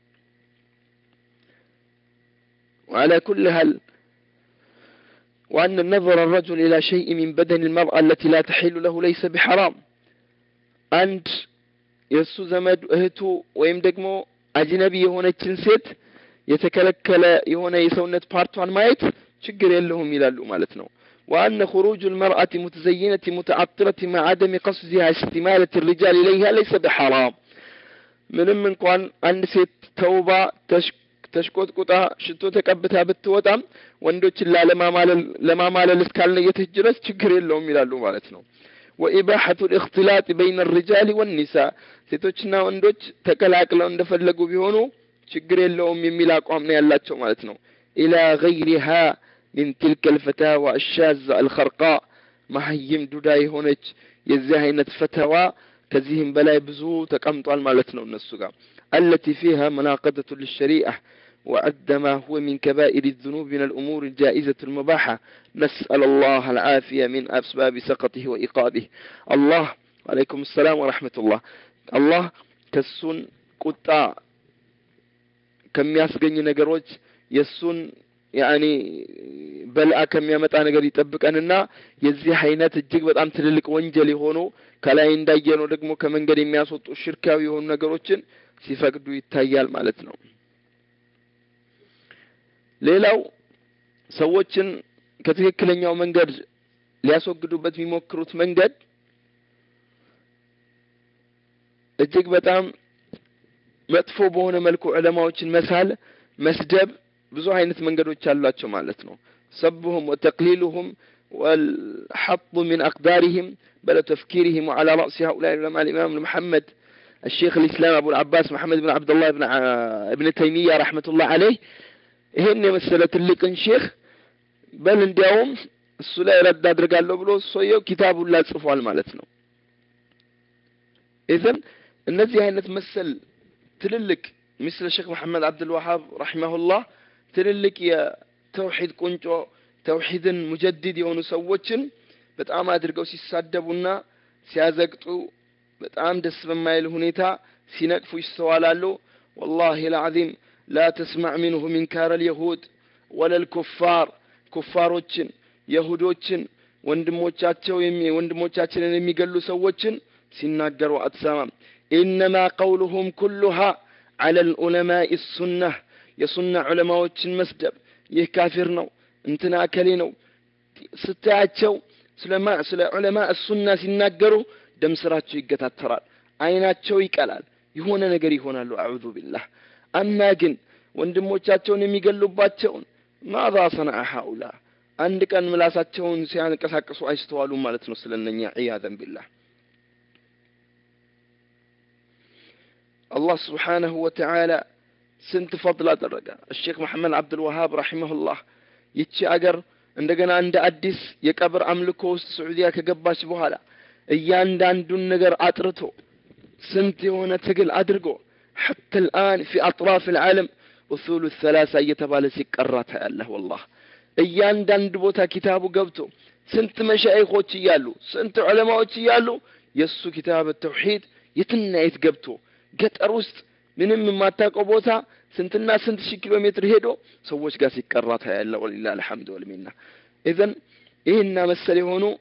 وعلى كل حال وأن النظر الرجل إلى شيء من بدن المرأة التي لا تحل له ليس بحرام عند يسو زمد اهتو ويمدقمو أجنبي هنا تنسيت يتكلكل هنا يسونت بارتوان مايت شكر يلهم إلى مالتنا وأن خروج المرأة متزينة متعطرة مع عدم قصدها استمالة الرجال إليها ليس بحرام من من قوان أن سيت توبة تشك تشكوت قطع شتو تكبتها بتوتام ወንዶችን ለማማለል ለማማለል እስካልነየት ድረስ ችግር የለውም ይላሉ ማለት ነው وإباحة الاختلاط بين الرجال والنساء ሴቶችና ወንዶች ተቀላቅለው እንደፈለጉ ቢሆኑ ችግር የለውም የሚል አቋም ነው ያላቸው ማለት ነው إلى غيرها من تلك الفتاوى الشاذة الخرقاء ማህይም ዱዳይ ሆነች የዚህ አይነት ፈተዋ ከዚህም በላይ ብዙ ተቀምጧል ማለት ነው እነሱ ጋር التي فيها مناقضة للشريعة وعد ما هو من كبائر الذنوب من الأمور الجائزة المباحة نسأل الله العافية من أسباب سقطه وإيقاظه الله عليكم السلام ورحمة الله الله كسون قطع كم يسجن نجروج يسون يعني بلأ كم يمت أنا قريت أبك أننا يزي حينات الجيك بد أم تللك وانجلي هونو كلا يندايجنو دقمو كمن قريم ياسوط الشركة ويهون نجروجن سيفقدو يتايال مالتنا ሌላው ሰዎችን ከትክክለኛው መንገድ ሊያስወግዱበት የሚሞክሩት መንገድ እጅግ በጣም መጥፎ በሆነ መልኩ ዑለማዎችን መሳል መስደብ ብዙ አይነት መንገዶች አሏቸው ማለት ነው ሰብሁም ወተቅሊሉሁም والحط من أقدارهم بل تفكيرهم على رأس هؤلاء العلماء الإمام محمد الشيخ الإسلام أبو العباس محمد بن عبد الله بن ابن تيمية رحمة الله عليه ይሄን የመሰለ ትልቅን ሼክ በል እንዲያውም እሱ ላይ ረዳ አድርጋለሁ ብሎ ሰውየው ኪታቡን ላይ ጽፏል ማለት ነው اذا እነዚህ አይነት መሰል ትልልቅ مثل الشيخ محمد عبد الوهاب رحمه الله ትልልቅ የተውሂድ ቁንጮ ተውሂድን ሙጀዲድ የሆኑ ሰዎችን በጣም አድርገው ሲሳደቡና ሲያዘግጡ በጣም ደስ በማይል ሁኔታ ሲነቅፉ ይስተዋላሉ والله العظيم لا تسمع منه منكار اليهود ولا الكفار كفاروችን يهودዎችን ወንድሞቻቸው የሚ ወንድሞቻችንን የሚገሉ ሰዎችን ሲናገሩ አትሰማም انما قولهم كلها على العلماء السنه የሱና ዑለማዎችን መስደብ ይህ ካፊር ነው እንትና አከሌ ነው ስታያቸው ስለማ ስለ ዑለማ السنه ሲናገሩ ደም ስራቸው ይገታተራል አይናቸው ይቀላል የሆነ ነገር ይሆናሉ አዑዙ ቢላህ أما جن ወንድሞቻቸውን የሚገሉባቸውን ማذا صنع هؤلاء አንድ ቀን ምላሳቸውን ሲያንቀሳቅሱ አይስተዋሉ ማለት ነው ስለነኛ عياذا بالله الله سبحانه وتعالى سنت فضل አደረገ الشيخ محمد عبد الوهاب رحمه الله ይቺ አገር እንደገና እንደ አዲስ የቀብር አምልኮ ውስጥ ሳዑዲያ ከገባች በኋላ እያንዳንዱን ነገር አጥርቶ ስንት የሆነ ትግል አድርጎ حتى الآن في أطراف العالم أصول الثلاثة يتبالى سكراتها الله والله أيان دان دبوتا كتابه قبته سنت مشايخوتي يالو سنت علماء يالو يسو كتاب التوحيد يتنا يتقبته قد أروست من مما تاقبوتا سنت الناس سنت شي كيلومتر هيدو سووش قا سكراتها الله ولله الحمد والمنة إذن إهنا مسالي هونو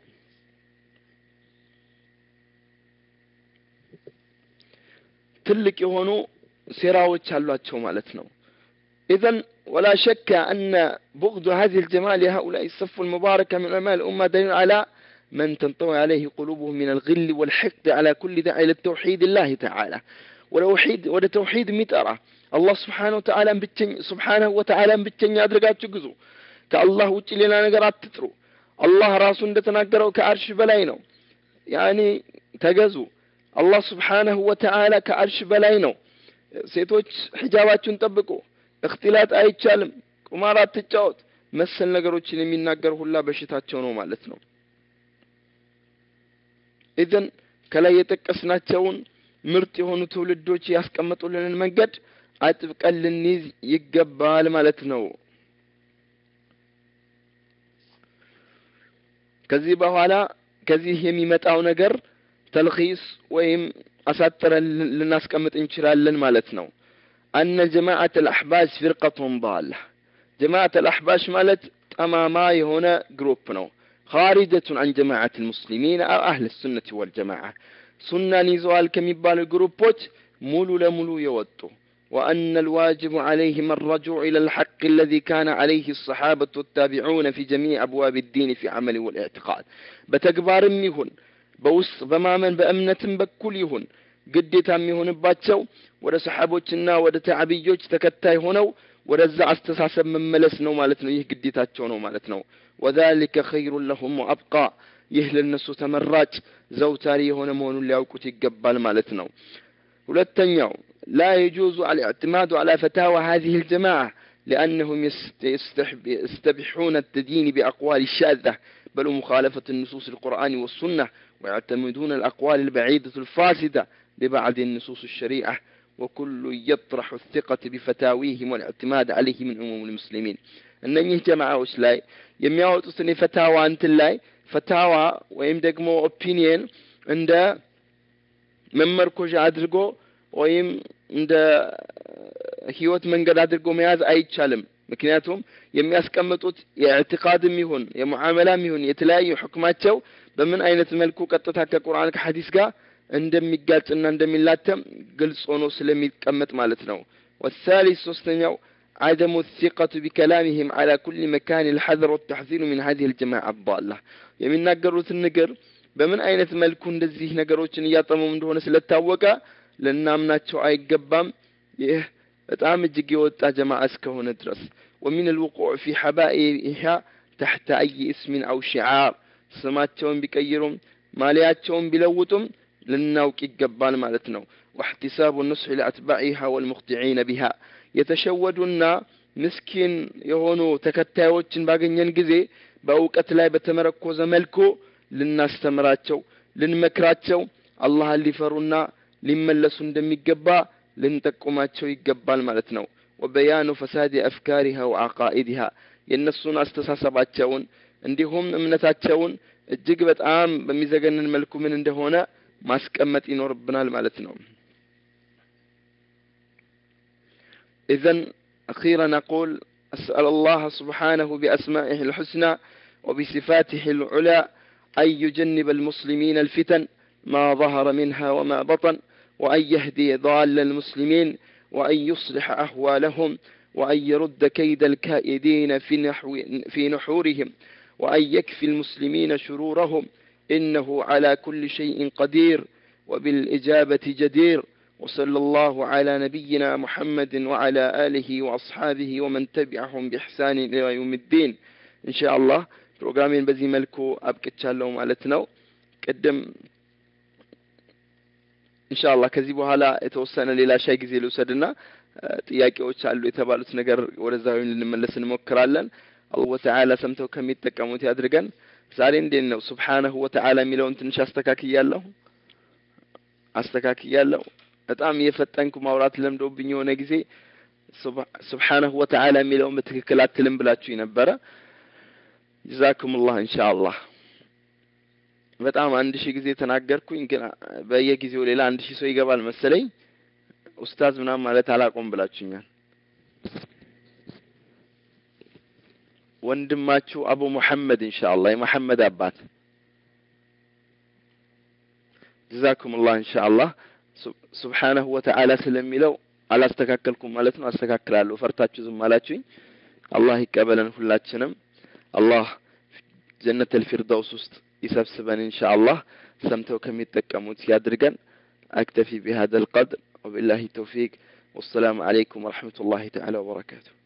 تلك يهونو سراوች አሏቸው ማለት ነው اذا ولا شك ان بغض هذه الجماعه لهؤلاء الصف المباركه من علماء الامه دليل على من تنطوي عليه قلوبهم من الغل والحقد على كل داعي للتوحيد الله تعالى والتوحيد والتوحيد مترى الله سبحانه وتعالى بتኝ سبحانه وتعالى بتኝ ያድርጋችሁ ግዙ ከአላህ ውጪ ሌላ ነገር አትጥሩ አላህ ራሱ እንደተናገረው ከአርሽ በላይ ነው ያኒ ተገዙ الله سبحانه وتعالى كعرش بلاي ነው ሴቶች ሒጃባችሁን ጠብቁ اختلاط አይቻልም ቁማራት ተጫወት መሰል ነገሮችን የሚናገር ሁላ በሽታቸው ነው ማለት ነው اذا ከላይ የተቀስናቸውን ምርጥ የሆኑ ትውልዶች ያስቀመጡልንን መንገድ አጥብቀን ልንይዝ ይገባል ማለት ነው ከዚህ በኋላ ከዚህ የሚመጣው ነገር تلخيص ويم أساتر للناسكمت انشرال مالتنا أن جماعة الأحباش فرقة ضالة جماعة الأحباش مالت أماما هنا جروبنا خارجة عن جماعة المسلمين أو أهل السنة والجماعة سنة نزوال كميبال الجروبوت مولو لمولو يوتو وأن الواجب عليهم الرجوع إلى الحق الذي كان عليه الصحابة والتابعون في جميع أبواب الدين في عمل والاعتقاد بتكبار ميهن بوس بمامن بأمنة بكل يهون قديتهم يهونባቸው ወደ ሰሃቦችና ወደ ተዓቢዮች ተከታይ ሆነው ወደዛ አስተሳሰብ መመለስ ነው ማለት ነው ይህ ግዴታቸው ነው ማለት ነው وذلك خير لهم وابقى ይህ ለነሱ ተመራጭ ዘውታሪ የሆነ መሆኑን ሊያውቁት ይገባል ማለት ነው። ሁለተኛው لا يجوز الاعتماد على فتاوى هذه الجماعة لأنهم يستبحون التدين بأقوال الشاذة بل مخالفة النصوص القرآن والسنة ويعتمدون الأقوال البعيدة الفاسدة لبعض النصوص الشريعة وكل يطرح الثقة بفتاويهم والاعتماد عليه من عموم المسلمين. أنني جماعة وسلاي يمياوت سني فتاوى أنت لاي فتاوى ويمدقمو opinion عند ممركوش أدرقو ወይም እንደ ህይወት መንገድ አድርጎ መያዝ አይቻልም። ምክንያቱም የሚያስቀምጡት የኢዕቲቃድም ይሁን የሙዓመላም ይሁን የተለያዩ ህክማቸው በምን አይነት መልኩ ቀጥታ ከቁርአን ከሐዲስ ጋር እንደሚጋጭና እንደሚላተም ግልጽ ሆኖ ስለሚቀመጥ ማለት ነው። والثالث ሶስተኛው عدم الثقة بكلامهم على كل مكان الحذر والتحذير من هذه الجماعة الضالة የሚናገሩት ነገር በምን አይነት መልኩ እንደዚህ ነገሮችን እያጠሙ እንደሆነ ስለታወቀ لنامناتشو አይገባም ይህ በጣም እጅግ የወጣ ጀማዓ እስከሆነ ድረስ ومن الوقوع في حبائها تحت أي اسم أو شعار ስማቸውን ቢቀይሩም ማሊያቸውን ቢለውጡም ልናውቅ ይገባል ማለት ነው። واحتساب النصح لأتباعها والمخدعين بها የተሸወዱና ምስኪን የሆኑ ተከታዮችን ባገኘን ጊዜ በእውቀት ላይ በተመረኮዘ መልኩ ልናስተምራቸው ልንመክራቸው አላህን ሊፈሩና ሊመለሱ እንደሚገባ ልንጠቁማቸው ይገባል ማለት ነው። وبيان فساد أفكارها وعقائدها የነሱን አስተሳሰባቸውን እንዲሁም እምነታቸውን እጅግ በጣም በሚዘገነን መልኩ ምን እንደሆነ ማስቀመጥ ይኖርብናል ማለት ነው። إذن أخيرا نقول أسأل الله سبحانه بأسمائه الحسنى وبصفاته العلى أن يجنب المسلمين الفتن ما ظهر منها وما بطن وأن يهدي ضال المسلمين وأن يصلح أحوالهم وأن يرد كيد الكائدين في, نحو في نحورهم وأن يكفي المسلمين شرورهم إنه على كل شيء قدير وبالإجابة جدير. وصلى الله على نبينا محمد وعلى آله وأصحابه ومن تبعهم بإحسان إلى يوم الدين. إن شاء الله برنامج بزي ملكو أبكتشالهم على تنو قدم إن شاء الله كذي بحالا يتوصلنا للا شيء كذي لوسدنا ጥያቄዎች አሉ የተባሉት ነገር ወደዛው ልንመለስ እንሞክራለን። አላሁ ተዓላ ሰምተው ከሚጠቀሙት ያድርገን። ዛሬ እንዴት ነው ሱብሃነሁ ወተዓላ የሚለውን ትንሽ አስተካክያለሁ አስተካክያለሁ በጣም እየፈጠንኩ ማውራት ለምዶብኝ የሆነ ጊዜ ሱብሃነሁ ወተዓላ የሚለውን በትክክል አትልም ብላችሁ ነበር። ጀዛኩሙላህ ኢንሻአላህ። በጣም አንድ ሺህ ጊዜ ተናገርኩኝ ግን በየጊዜው ሌላ አንድ ሺህ ሰው ይገባል መሰለኝ። ኡስታዝ ምናምን ማለት አላቆም ብላችሁኛል። ወንድማችሁ አቡ መሐመድ ኢንሻአላህ የመሐመድ አባት ጀዛኩሙላህ ኢንሻአላህ። ሱብሃነሁ ወተዓላ ስለሚለው አላስተካከልኩም ማለት ነው። አስተካክላለሁ ፈርታችሁ ዝም አላችሁኝ። አላህ ይቀበለን ሁላችንም። አላህ ጀነተል ፊርደውስ ውስጥ يسبسبن إن شاء الله سمتوا كم يتكموت يادرقن. أكتفي بهذا القدر وبالله التوفيق والسلام عليكم ورحمة الله تعالى وبركاته.